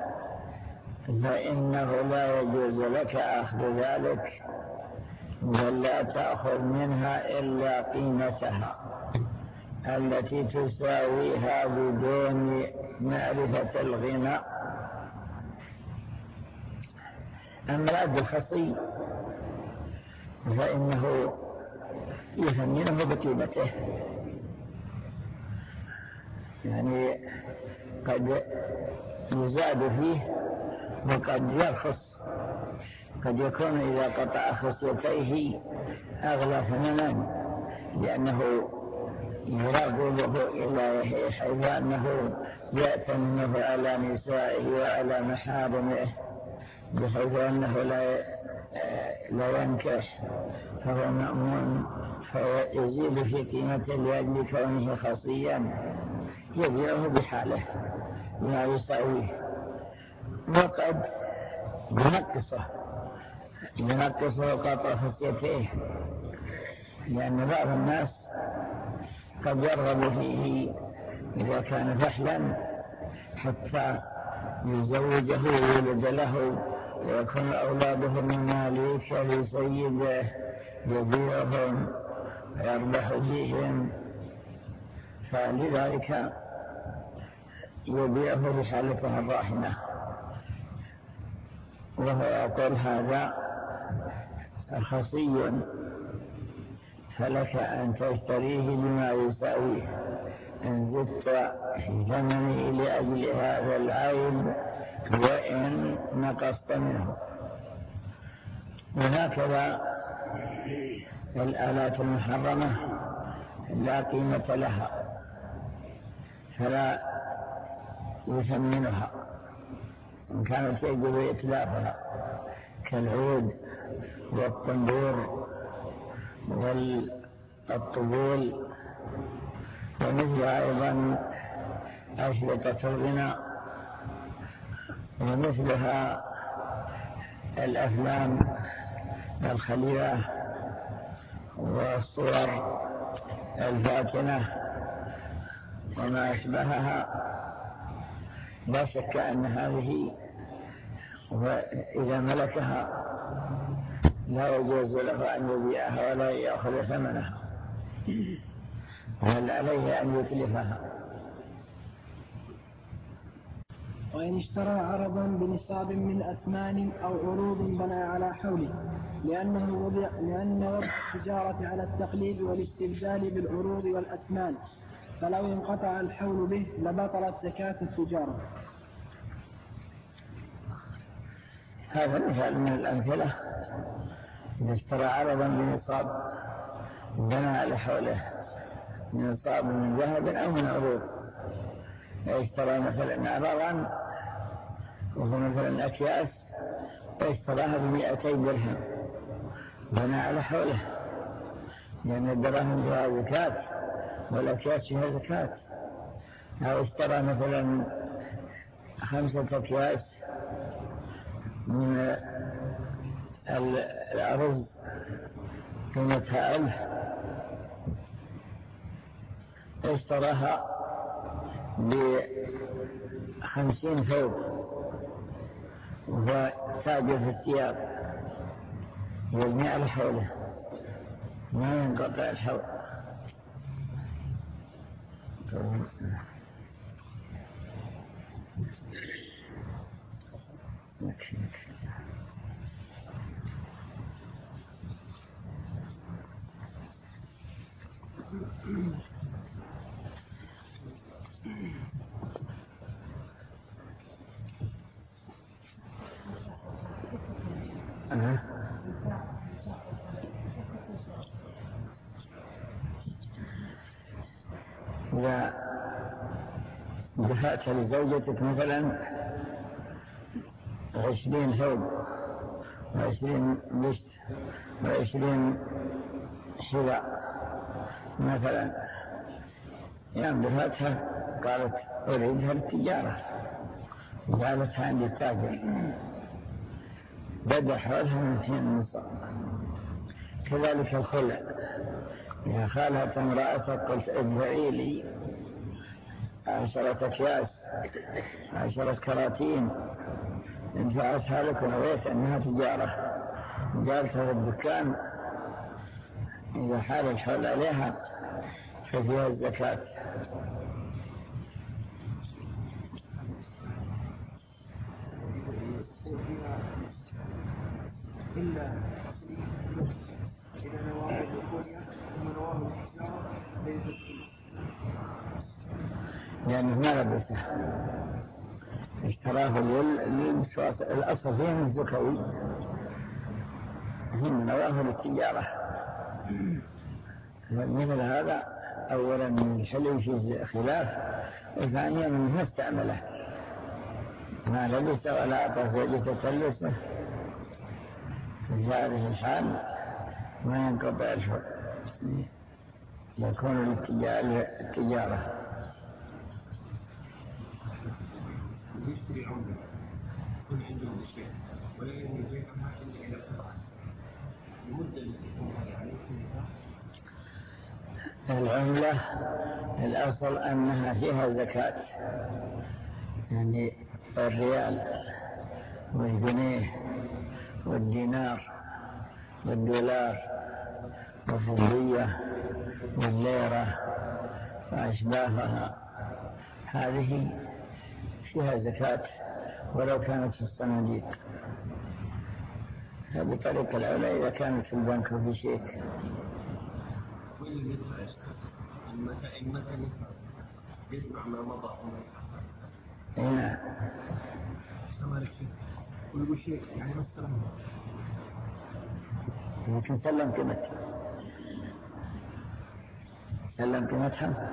فإنه لا يجوز لك أخذ ذلك، بل لا تأخذ منها إلا قيمتها التي تساويها بدون معرفة الغنى. أما العبد الخصي فإنه يثمنه بقيمته. يعني قد يزاد فيه وقد يرخص، قد يكون إذا قطع خصيتيه أغلى ثمنا لأنه يراقبه إلى حيث أنه يأتمنه على نسائه وعلى محارمه بحيث أنه لا ينكح، فهو مأمون، فيزيد في قيمته لأجل كونه خصيا، يبيعه بحاله لا يساويه. وقد ينقصه قطع خصيته، لأن بعض الناس قد يرغب فيه إذا كان فحلا حتى يزوجه ويولد له ويكون أولاده مماليك لسيده يبيعهم ويربح فيهم، فلذلك يبيعه بحالته الراهنة. وهو يقول هذا خصي فلك أن تشتريه بما يساويه إن زدت في ثمنه لأجل هذا العيب وإن نقصت منه. وهكذا الآلات المحرمة لا قيمة لها فلا يثمنها إن كانت يجب إتلافها كالعود والطنبور والطبول، ومثلها أيضا أشرطة الغناء، ومثلها الأفلام الخليعة والصور الفاتنة وما أشبهها. لا شك أن هذه إذا ملكها لا يجوز له أن يبيعها ولا يأخذ ثمنها، بل عليه أن يتلفها. وإن اشترى عرضا بنصاب من أثمان أو عروض بنى على حوله، لأن وضع التجارة على التقليد والاستبدال بالعروض والأثمان، فلو انقطع الحول به لبطلت زكاة التجارة. هذا مثال من الأمثلة. إذا اشترى عرضا بنصاب بنى على حوله نصاب من ذهب أو من عروض، اشترى مثلا عرضا وهو مثلا أكياس اشتراها ب200 درهم بنى على حوله، لأن الدراهم فيها زكاة والأكياس فيها زكاة. أو اشترى مثلا 5 أكياس من الأرز قيمتها 1000 اشتراها ب50 ثوب وهو تاجر في الثياب يبني على حوله ما ينقطع الحول. إذا دفعت لزوجتك مثلا 20 ثوب و20 بشت و20 حذاء مثلا، يوم دفعتها قالت أريدها للتجارة، قالتها عندي التاجر، بدأ حولها من حين النصاب. كذلك الخلع، إذا خالت امرأتك قلت ادفعي لي 10 أكياس 10 كراتين، ادفعتها لك ونويت أنها تجارة، جالتها في الدكان، إذا حال الحول عليها ففيها الزكاة. إلا إذا نوى الدخول ثم ما لبسه، اشتراه للبس، الأصل فيه من زكوي، هم نواه للتجارة. مثل هذا أولا من الحلي في خلاف، وثانيا من استعمله ما لبسه ولا أعطى زوجته تلبسه، في هذه الحال ما ينقطع الحكم، يكون للتجارة. يشتري عملة يكون عنده شيء ولا يبيعها إلا إلى قطعة المدة التي تكون عليه. العملة الأصل أنها فيها زكاة، يعني الريال والجنيه والدينار والدولار والفضية والليرة وأشباهها، هذه فيها زكاة ولو كانت في الصناديق. بطريق العملة إذا كانت في البنك وفي شيك. يجمع ما مضى هنا كل شيء يعني مثلا لكن سلم قيمتها، سلم قيمتها،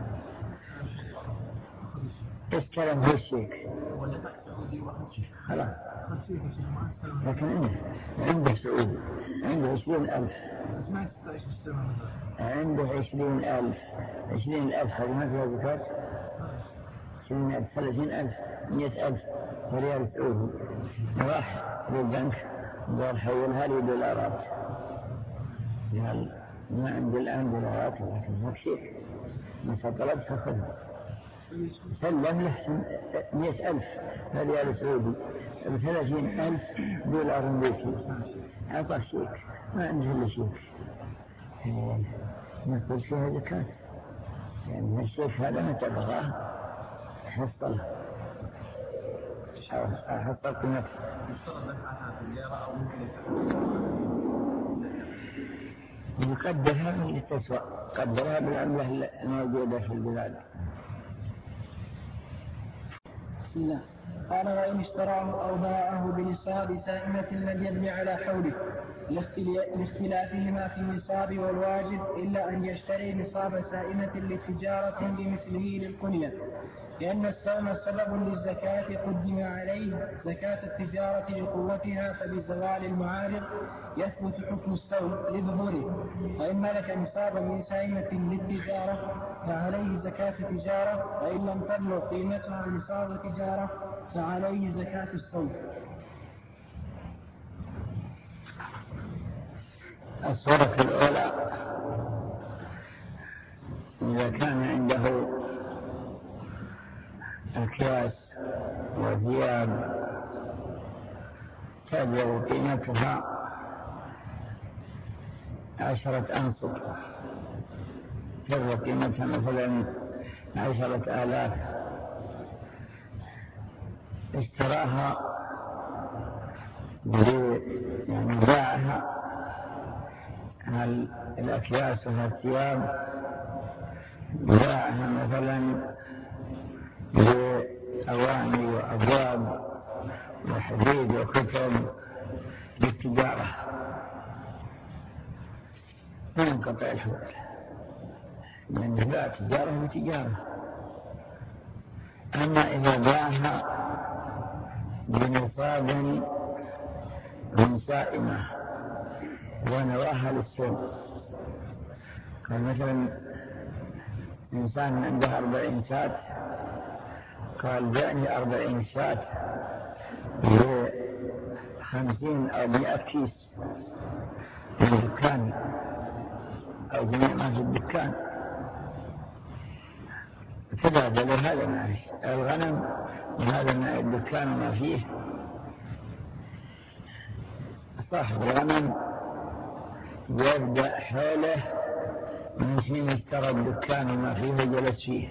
استلم في الشيك خلاص. لكن عنده سعودي عنده 20,000، عنده 20,000 هذه ما فيها زكاة. 20,000 30,000 100,000 ريال سعودي، راح للبنك قال حولها لي دولارات، قال ما عندي الآن دولارات لكن ما شيك، ما طلبت فخذها، سلم له 100,000 ريال سعودي ب30,000 دولار أمريكي، أعطى شيك، ما عنده إلا شيك، نقول فيها زكاة، يعني الشيك هذا ما تبغاه حصله حصل قيمته. يقدرها من التسوى، قدرها بالعملة الموجودة في البلاد. لا. قال وإن اشتراه أو باعه بنصاب سائمة لم يبني على حوله لاختلافهما في النصاب والواجب، إلا أن يشتري نصاب سائمة لتجارة بمثله للقنية، لأن السهم سبب للزكاة قدم عليه زكاة التجارة لقوتها، فبزوال المعارض يثبت حكم السهم لظهوره. وإن ملك نصابا من سائمة للتجارة فعليه زكاة تجارة، وإن لم تبلغ قيمتها نصاب تجارة فعليه زكاة السهم. الصورة الأولى إذا كان عنده أكياس وثياب تبلغ قيمتها 10 أنصر، تبلغ قيمتها مثلا 10,000، اشتراها يعني باعها الأكياس والثياب، باعها مثلا بأواني وأبواب وحديد وكتب للتجارة، ما ينقطع الحول، لأن باع تجارة وتجارة. أما إذا باعها بنصاب من سائمة ونواها للسوق، قال مثلا إنسان عنده 40 شاة، قال بعني 40 شاة ب50 أو 100 كيس في الدكان أو جميع ما في الدكان، تبادل هذا مع الغنم وهذا مع الدكان وما فيه. صاحب الغنم يبدأ حوله من حين اشترى الدكان وما فيه وجلس فيه،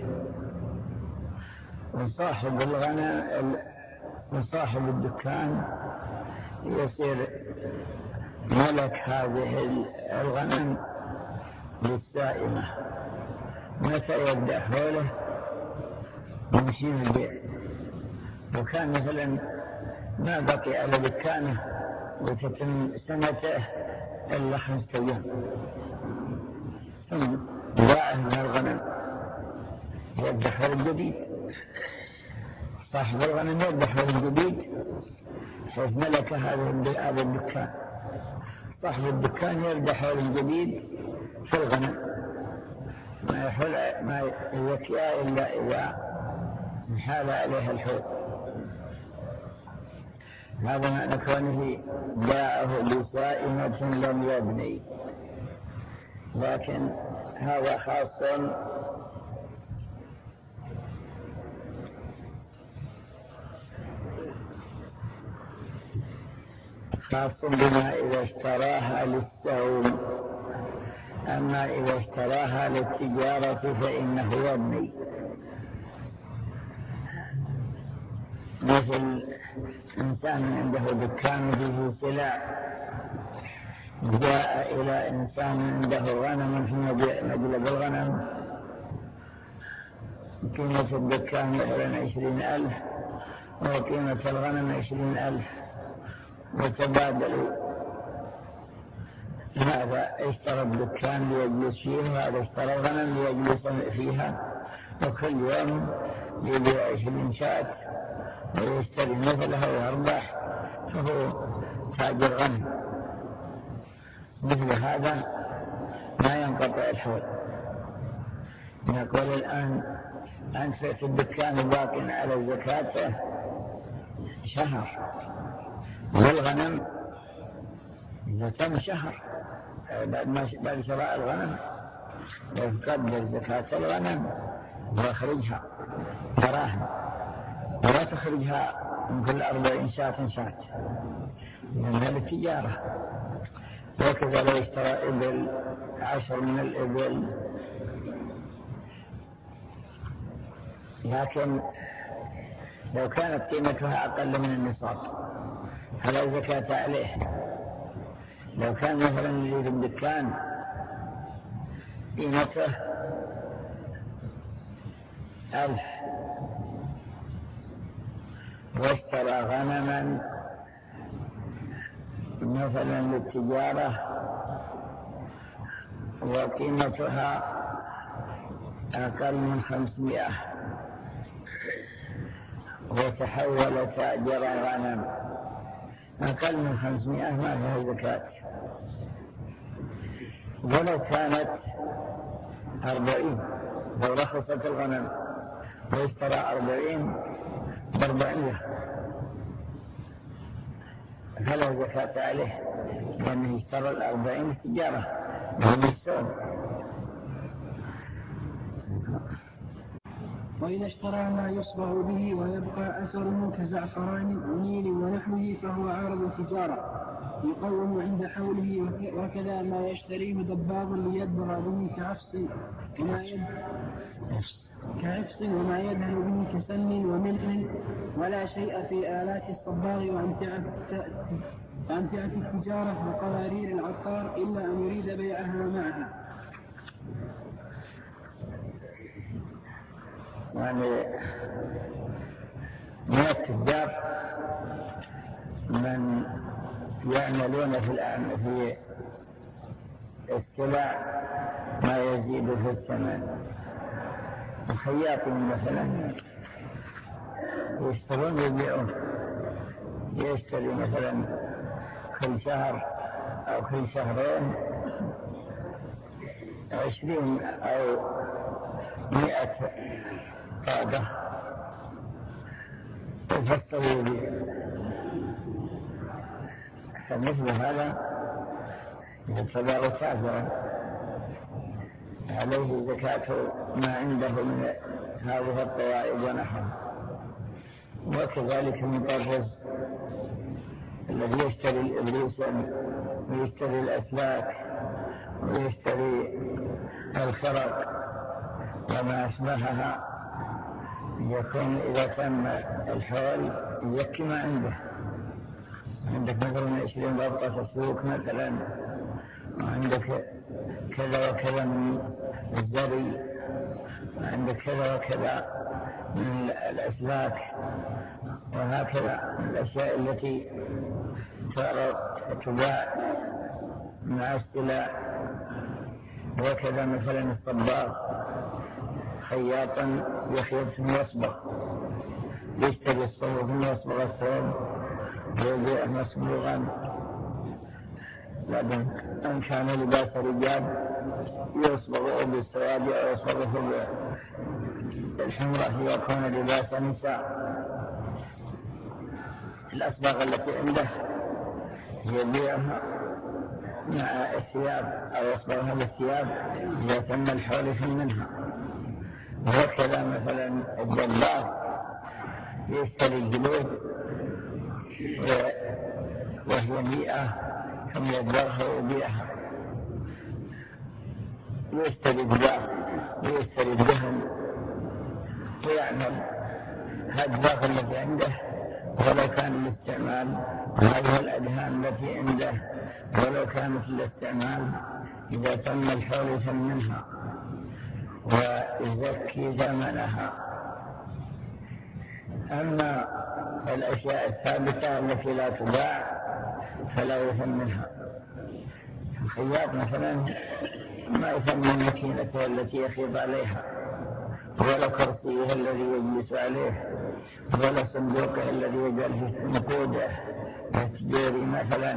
وصاحب الغنم وصاحب الدكان يصير ملك هذه الغنم للسائمة. متى يبدأ حوله؟ يمشي البيع. وكان مثلا ما بقي على دكانه وتتم سنته إلا 5 أيام، ثم باعه من الغنم يذبح الجديد. صاحب الغنم يذبح الجديد حيث ملك هذا الدكان. صاحب الدكان يذبح الجديد في الغنم، ما يزكيها إلا إذا حال عليها الحول. هذا معنى كونه باعه بسائمة لم يبني. لكن هذا خاص بما إذا اشتراها للسوم. أما إذا اشتراها للتجارة فإنه يبني. مثل إنسان عنده دكان فيه سلع، جاء إلى إنسان عنده غنم في مجلب الغنم، قيمة الدكان مثلا 20,000 وقيمة الغنم 20,000، وتبادلوا. هذا اشترى الدكان ليجلس فيه وهذا اشترى الغنم ليجلس فيها، وكل يوم يبيع 20 شاة ويشتري مثلها ويربح، فهو تاجر غنم. مثل هذا ما ينقطع الحول. يقول الآن أنت في الدكان باق على زكاته شهر، والغنم إذا تم شهر بعد شراء الغنم يقدر زكاة الغنم ويخرجها دراهم، ولا تخرجها من كل 40 شاة لأنها بالتجارة. وكذا لو اشترى إبل 10 من الإبل، لكن لو كانت قيمتها أقل من النصاب فلا زكاة عليه. لو كان مثلا اللي في الدكان قيمته 1000 واشترى غنما مثلا للتجارة وقيمتها أقل من 500 وتحول تاجر غنم، أقل من 500 ما فيها زكاة. ولو كانت 40 لو رخصت الغنم واشترى 40 ب400 فلا زكاة عليه، لأنه اشترى 40 تجارة من السوق. وإذا اشترى ما يصبغ به ويبقى أثره كزعفران ونيل ونحوه فهو عارض تجارة يقوم عند حوله. وكذا ما يشتريه دباغ ليدبغ به كعفص وما يدهن به كسن وملح، ولا شيء في آلات الصباغ وأمتعة التجارة وقوارير العطار إلا أن يريد بيعها معها. يعني من التجار من يعملون في السلع ما يزيد في الثمن. الخياطين مثلا يشترون ويبيعون، يشتري مثلا كل شهر أو كل شهرين 20 أو 100 قاعدة يفصل يبيع. فمثل هذا يعتبر تاجرا عليه زكاة ما عنده من هذه الطوائف ونحوها. وكذلك المطرز الذي يشتري الإبريس ويشتري الأسلاك ويشتري الخرق وما أشبهها، يكون إذا تم الحول يزكي ما عنده. عندك مثلا 20 ضبطة في السوق مثلا، وعندك كذا وكذا من الزري، وعندك كذا وكذا من الأسلاك، وهكذا الأشياء التي تباع مع السلع. وكذا مثلا الصباغ خياطا يخيط ثم يصبغ، يشتري الصوب ثم يصبغ الثوب ويبيع مصبوغا. لكن إن كان لباس رجال يصبغ بالسواد أو يصبغ بالحمرة ليكون لباس نساء. الأصباغ التي عنده يبيعها مع الثياب أو يصبغها بالثياب إذا تم الحول منها. وكذا مثلا الدباغ يشتري الجلود وهي 100 ثم يدبغها ويبيعها. ويشتري الدباغ ويشتري الدهن ويعمل هالدباغ التي عنده ولو كان الاستعمال، هذه الأدهان التي عنده ولو كانت الاستعمال إذا تم الحول منها ويزكي ثمنها. أما الأشياء الثابتة التي لا تباع فلا يثمنها. الخياط مثلا ما يثمن ماكينته التي يخيط عليها، ولا كرسيه الذي يجلس عليه، ولا صندوقه الذي يجعل فيه نقوده التجاري مثلا.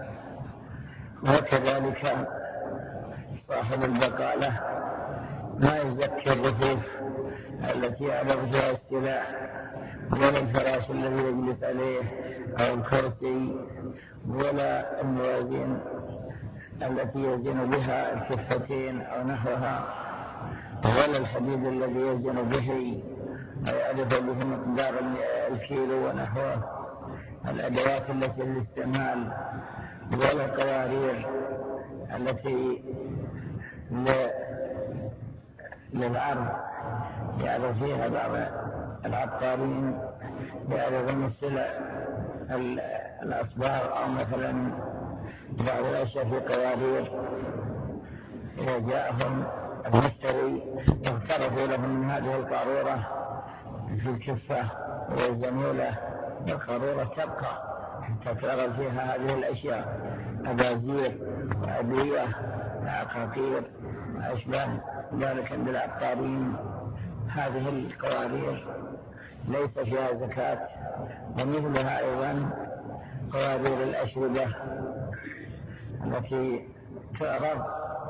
وكذلك صاحب البقالة ما يزكي الرفوف التي يعرض فيها السلع، ولا الفراش الذي يجلس عليه أو الكرسي، ولا الموازين التي يزن بها الكفتين أو نحوها، ولا الحديد الذي يزن به أو يعرف به مقدار الكيلو ونحوه، الأدوات التي للاستعمال، ولا القوارير التي للعرض يعرف فيها بعض العطارين يعرضون السلع الأصباغ أو مثلا بعض الأشياء في قوارير. إذا جاءهم المشتري اغترفوا لهم من هذه القارورة في الكفة ويزنوا له، القارورة تبقى حتى تعرض فيها هذه الأشياء، أبازير وأدوية وعقاقير وأشباه ذلك عند العطارين. هذه القوارير ليس فيها زكاة. ومثلها أيضا قوارير الأشربة التي تعرض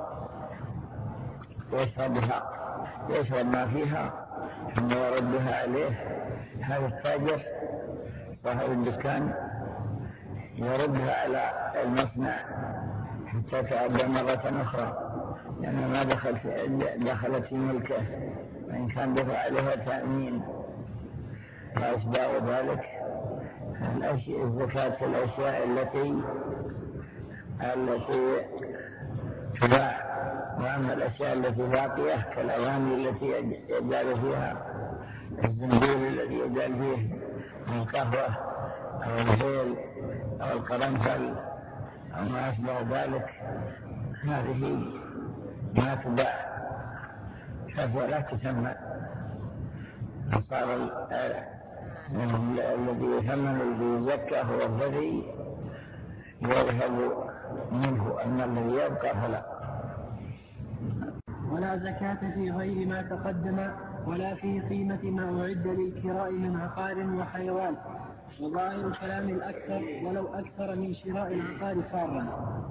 يشرب ما فيها ثم يردها عليه. هذا التاجر صاحب الدكان يردها على المصنع حتى تعد مرة أخرى، لأنه ما دخلت في ملكه، وإن كان دفع عليها تأمين وأشباه ذلك. الزكاة في الأشياء التي تباع. وأما الأشياء التي باقية كالأواني التي يجعل فيها الزنبيل الذي يجعل فيه القهوة أو الهيل أو القرنفل أو ما أشبه ذلك، هذه ما تباع فهي لا تسمى. فصار الذي يثمن الذي يزكى هو الذي يذهب منه، أما الذي يبقى فلا. ولا زكاة في غير ما تقدم ولا في قيمة ما أعد للكراء من عقار وحيوان، وظاهر كلام الأكثر ولو أكثر من شراء العقار سارا.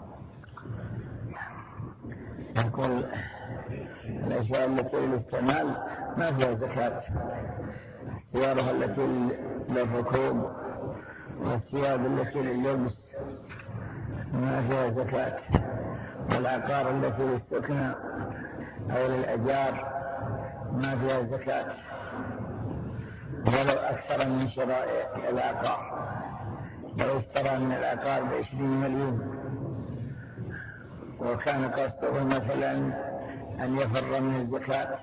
يقول الأشياء التي للاستعمال ما فيها زكاة. السيارة التي للركوب والثياب التي لللبس ما فيها زكاة. والعقار التي للسكنى أو للأجار ما فيها زكاة ولو أكثر من شراء العقار. لو اشترى من العقار ب20 مليون وكان قصده مثلا أن يفر من الزكاة،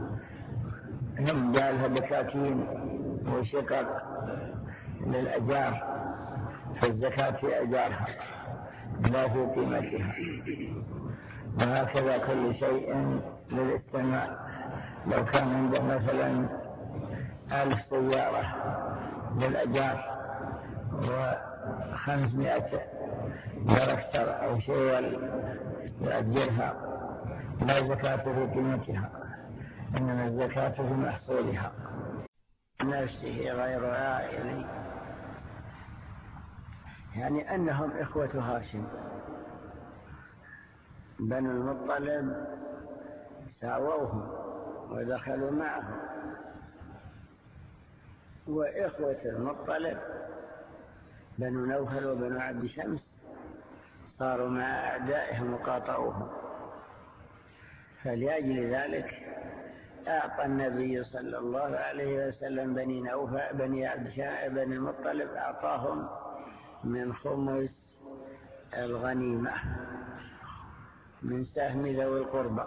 هم جعلها دكاكين وشقق للأجار، فالزكاة في أجارها لا في قيمتها. وهكذا كل شيء للاستعمال. لو كان عنده مثلا 1000 سيارة للأجار 500 تراكتر أو شيء يؤجرها، لا زكاة في قيمتها، إنما الزكاة في محصولها. نفسه غير عائل، يعني أنهم إخوة هاشم. بنو المطلب ساووهم ودخلوا معهم، وإخوة المطلب بنو نوفل وبنو عبد شمس صاروا مع أعدائهم وقاطعوهم. فلأجل ذلك أعطى النبي صلى الله عليه وسلم بني نوفل بني المطلب أعطاهم من خمس الغنيمة من سهم ذوي القربى،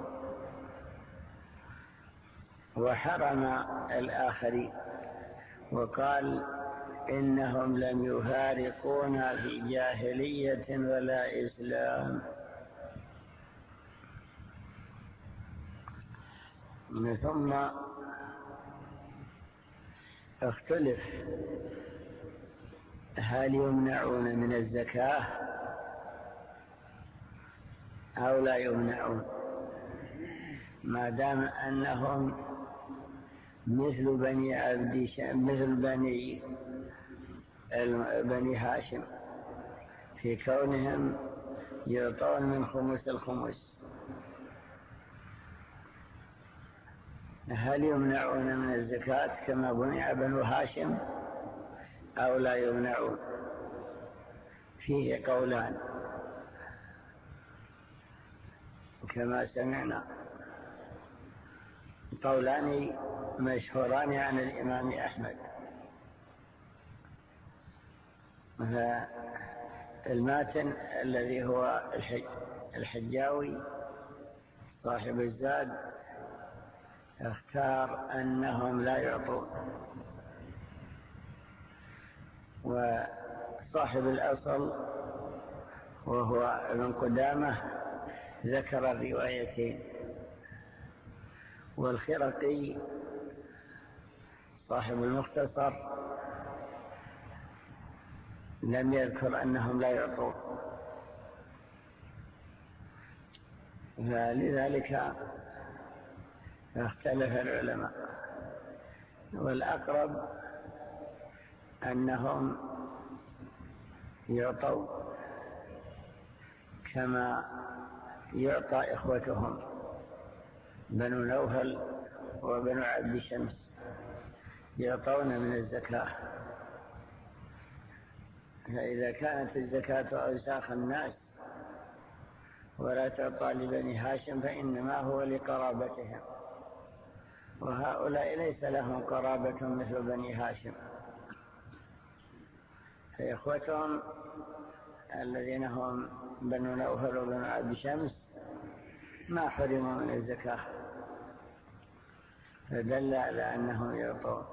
وحرم الآخرين وقال إنهم لم يفارقونا في جاهلية ولا إسلام. ثم اختلف هل يمنعون من الزكاة أو لا يمنعون، ما دام أنهم مثل بني هاشم في كونهم يعطون من خمس الخمس. هل يمنعون من الزكاة كما منع بنو هاشم أو لا يمنعون؟ فيه قولان كما سمعنا، قولان مشهوران عن الإمام أحمد. الماتن الذي هو الحجاوي صاحب الزاد اختار أنهم لا يعطون، وصاحب الأصل وهو ابن قدامة ذكر الروايتين، والخرقي صاحب المختصر لم يذكر أنهم لا يعطون. فلذلك اختلف العلماء، والأقرب أنهم يعطون كما يعطى إخوتهم بنو نوفل وبنو عبد شمس، يعطون من الزكاة. فإذا كانت الزكاة أوساخ الناس ولا تعطى لبني هاشم فإنما هو لقرابتهم، وهؤلاء ليس لهم قرابة مثل بني هاشم، فإخوتهم الذين هم بنو نوفل وبنو عبد شمس ما حرموا من الزكاة، فدل على أنهم يعطون.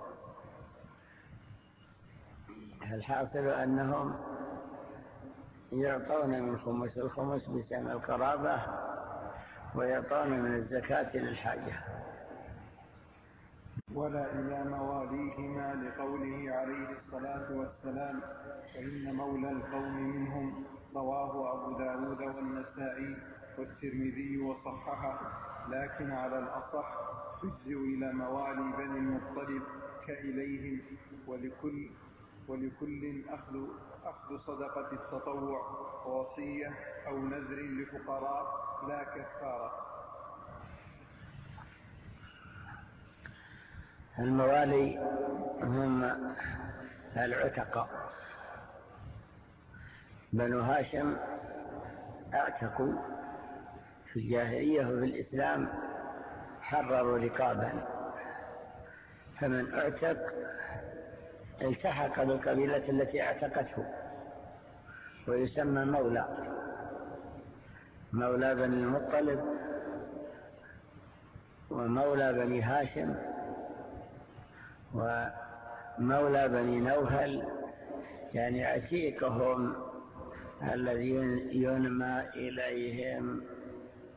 الحاصل أنهم يعطون من خمس الخمس بسبب القرابة، ويعطون من الزكاة للحاجة. ولا إلى مواليهما لقوله عليه الصلاة والسلام فإن مولى القوم منهم، رواه أبو داود والنسائي والترمذي وصححه، لكن على الأصح تجزئ إلى موالي بني المطلب كإليهم، ولكل أخذ صدقة التطوع ووصية أو نذر لفقراء لا كفارة. الموالي هم العتقاء. بنو هاشم اعتقوا في الجاهلية وفي الإسلام، حرروا رقابا، فمن اعتق التحق بالقبيلة التي اعتقته، ويسمى مولى بني المطلب ومولى بني هاشم ومولى بني نوفل، يعني عتيقهم الذي ينمى إليهم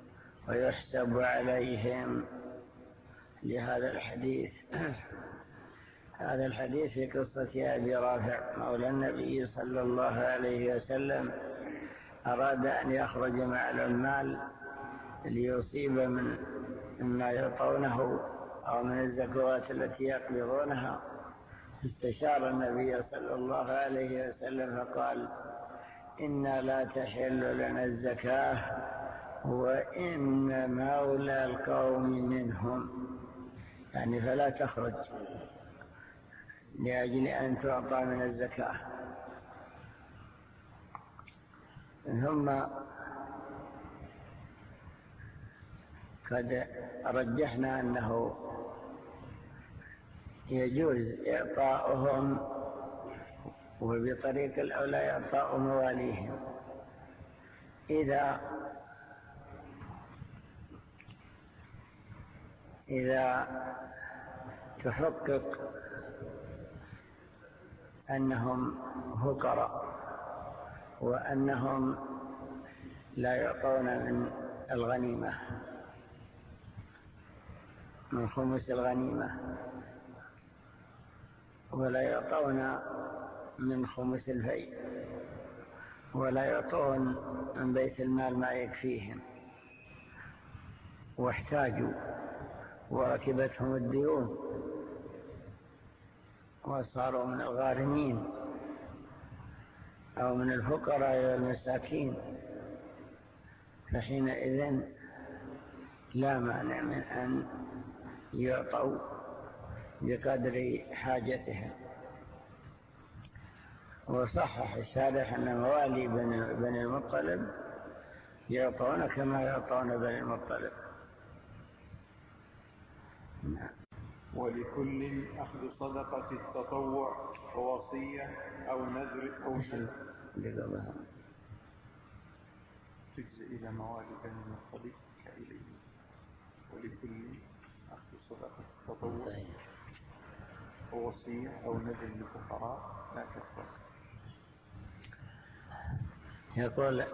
ويحسب عليهم لهذا الحديث. هذا الحديث في قصة أبي رافع مولى النبي صلى الله عليه وسلم، أراد أن يخرج مع العمال ليصيب مما يعطونه أو من الزكوات التي يقبضونها، استشار النبي صلى الله عليه وسلم فقال: إنا لا تحل لنا الزكاة وإن مولى القوم منهم، يعني فلا تخرج لأجل أن تعطى من الزكاة. ثم قد رجحنا أنه يجوز إعطاؤهم وبطريق الأولى إعطاء مواليهم إذا تحقق أنهم فقراء وأنهم لا يعطون من الغنيمة، من خمس الغنيمة، ولا يعطون من خمس الفيء، ولا يعطون من بيت المال ما يكفيهم، واحتاجوا وركبتهم الديون وصاروا من الغارمين أو من الفقراء والمساكين، فحينئذ لا مانع من أن يعطوا بقدر حاجتهم. وصحح الشارح أن موالي بني المطلب يعطون كما يعطون بني المطلب. ولكل أخذ صدقة التطوع ووصية أو نذر أو تجزئ إلى موالي بني المطلب كإليه. ولكل أخذ صدقة التطوع ووصية أو نذر للفقراء لا كفر. يقول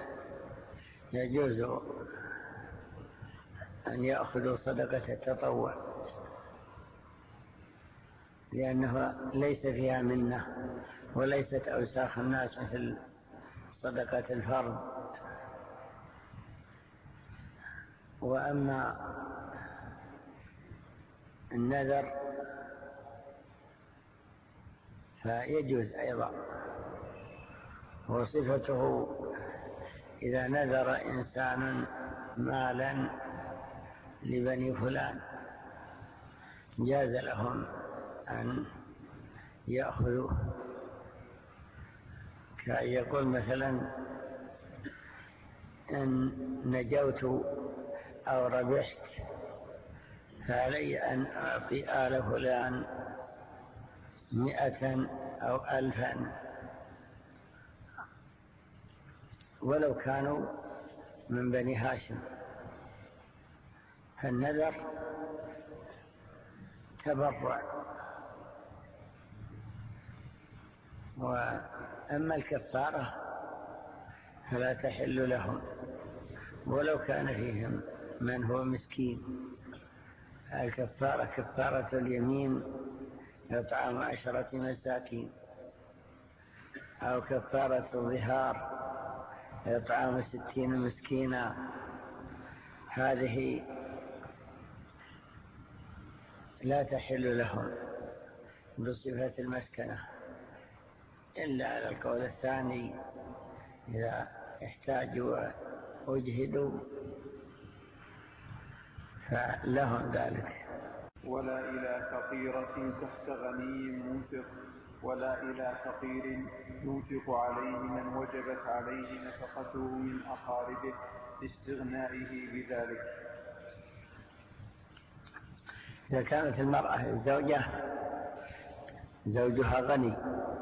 يجوز أن يأخذوا صدقة التطوع لأنه ليس فيها منة وليست أوساخ الناس مثل صدقة الفرض. وأما النذر فيجوز أيضا، وصفته إذا نذر إنسان مالا لبني فلان جاز لهم أن يأخذوه، كأن يقول مثلا: إن نجوت أو ربحت فعلي أن أعطي آل فلان 100 أو 1000 ولو كانوا من بني هاشم. فالنذر تبرع. وأما الكفارة فلا تحل لهم ولو كان فيهم من هو مسكين. الكفارة كفارة اليمين إطعام 10 مساكين، أو كفارة الظهار إطعام 60 مسكينا. هذه لا تحل لهم بصفة المسكنة إلا على القول الثاني إذا احتاجوا واجهدوا فلهم ذلك. ولا إلى فقيرة تحت غني منفق، ولا إلى فقير ينفق عليه من وجبت عليه نفقته من أقاربه لاستغنائه بذلك. إذا كانت المرأة الزوجة زوجها غني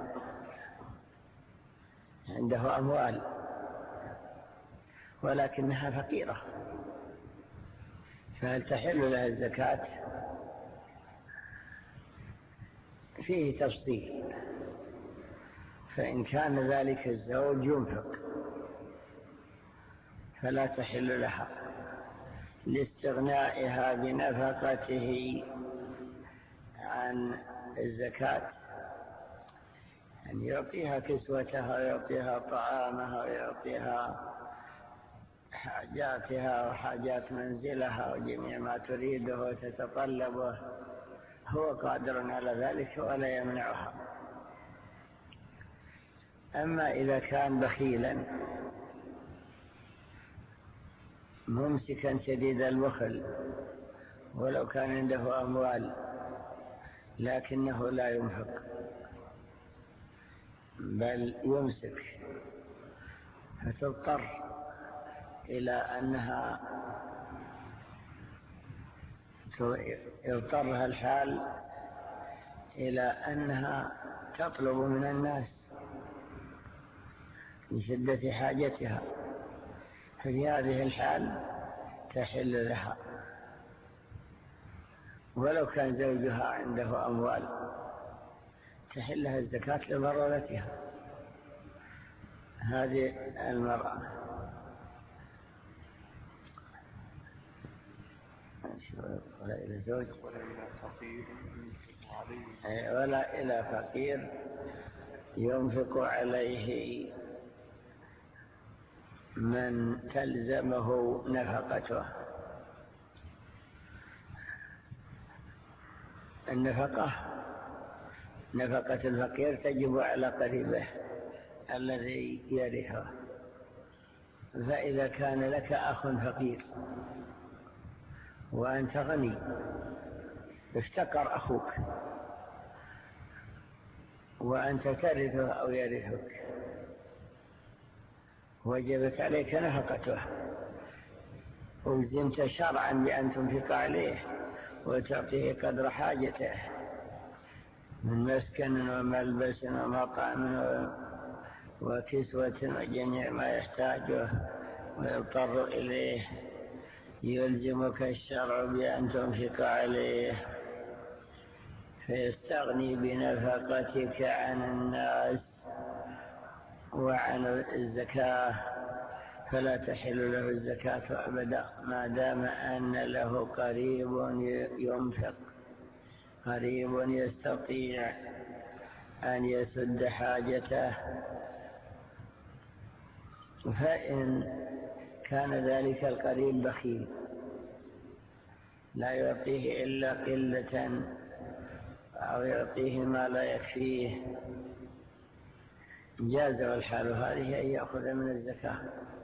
عنده أموال ولكنها فقيرة، فهل تحل لها الزكاة؟ فيه تفصيل. فإن كان ذلك الزوج ينفق فلا تحل لها لاستغنائها بنفقته عن الزكاة، يعني يعطيها كسوتها ويعطيها طعامها ويعطيها حاجاتها وحاجات منزلها وجميع ما تريده وتتطلبه، هو قادر على ذلك ولا يمنعها. أما إذا كان بخيلا ممسكا شديد البخل ولو كان عنده أموال لكنه لا ينفق بل يمسك، فتضطر إلى أنها يضطرها الحال إلى أنها تطلب من الناس لشدة حاجتها، في هذه الحال تحل لها ولو كان زوجها عنده أموال، تحل لها الزكاة لضرورتها. هذه المرأة ولا إلى زوج ولا إلى فقير ينفق عليه من تلزمه نفقته. نفقة الفقير تجب على قريبه الذي يرثه، فإذا كان لك أخ فقير وأنت غني افتقر أخوك وأنت ترثه أو يرثك، وجبت عليك نفقته، وزمت شرعا بأن تنفق عليه وتعطيه قدر حاجته من مسكن وملبس ومطعم وكسوة وجميع ما يحتاجه ويضطر إليه، يلزمك الشرع بأن تنفق عليه، فيستغني بنفقتك عن الناس وعن الزكاة، فلا تحل له الزكاة أبدا ما دام أن له قريب ينفق، قريب يستطيع أن يسد حاجته. فإن كان ذلك القريب بخيل لا يعطيه إلا قلة أو يعطيه ما لا يكفيه، جاز الحال هذه أن يأخذ من الزكاة.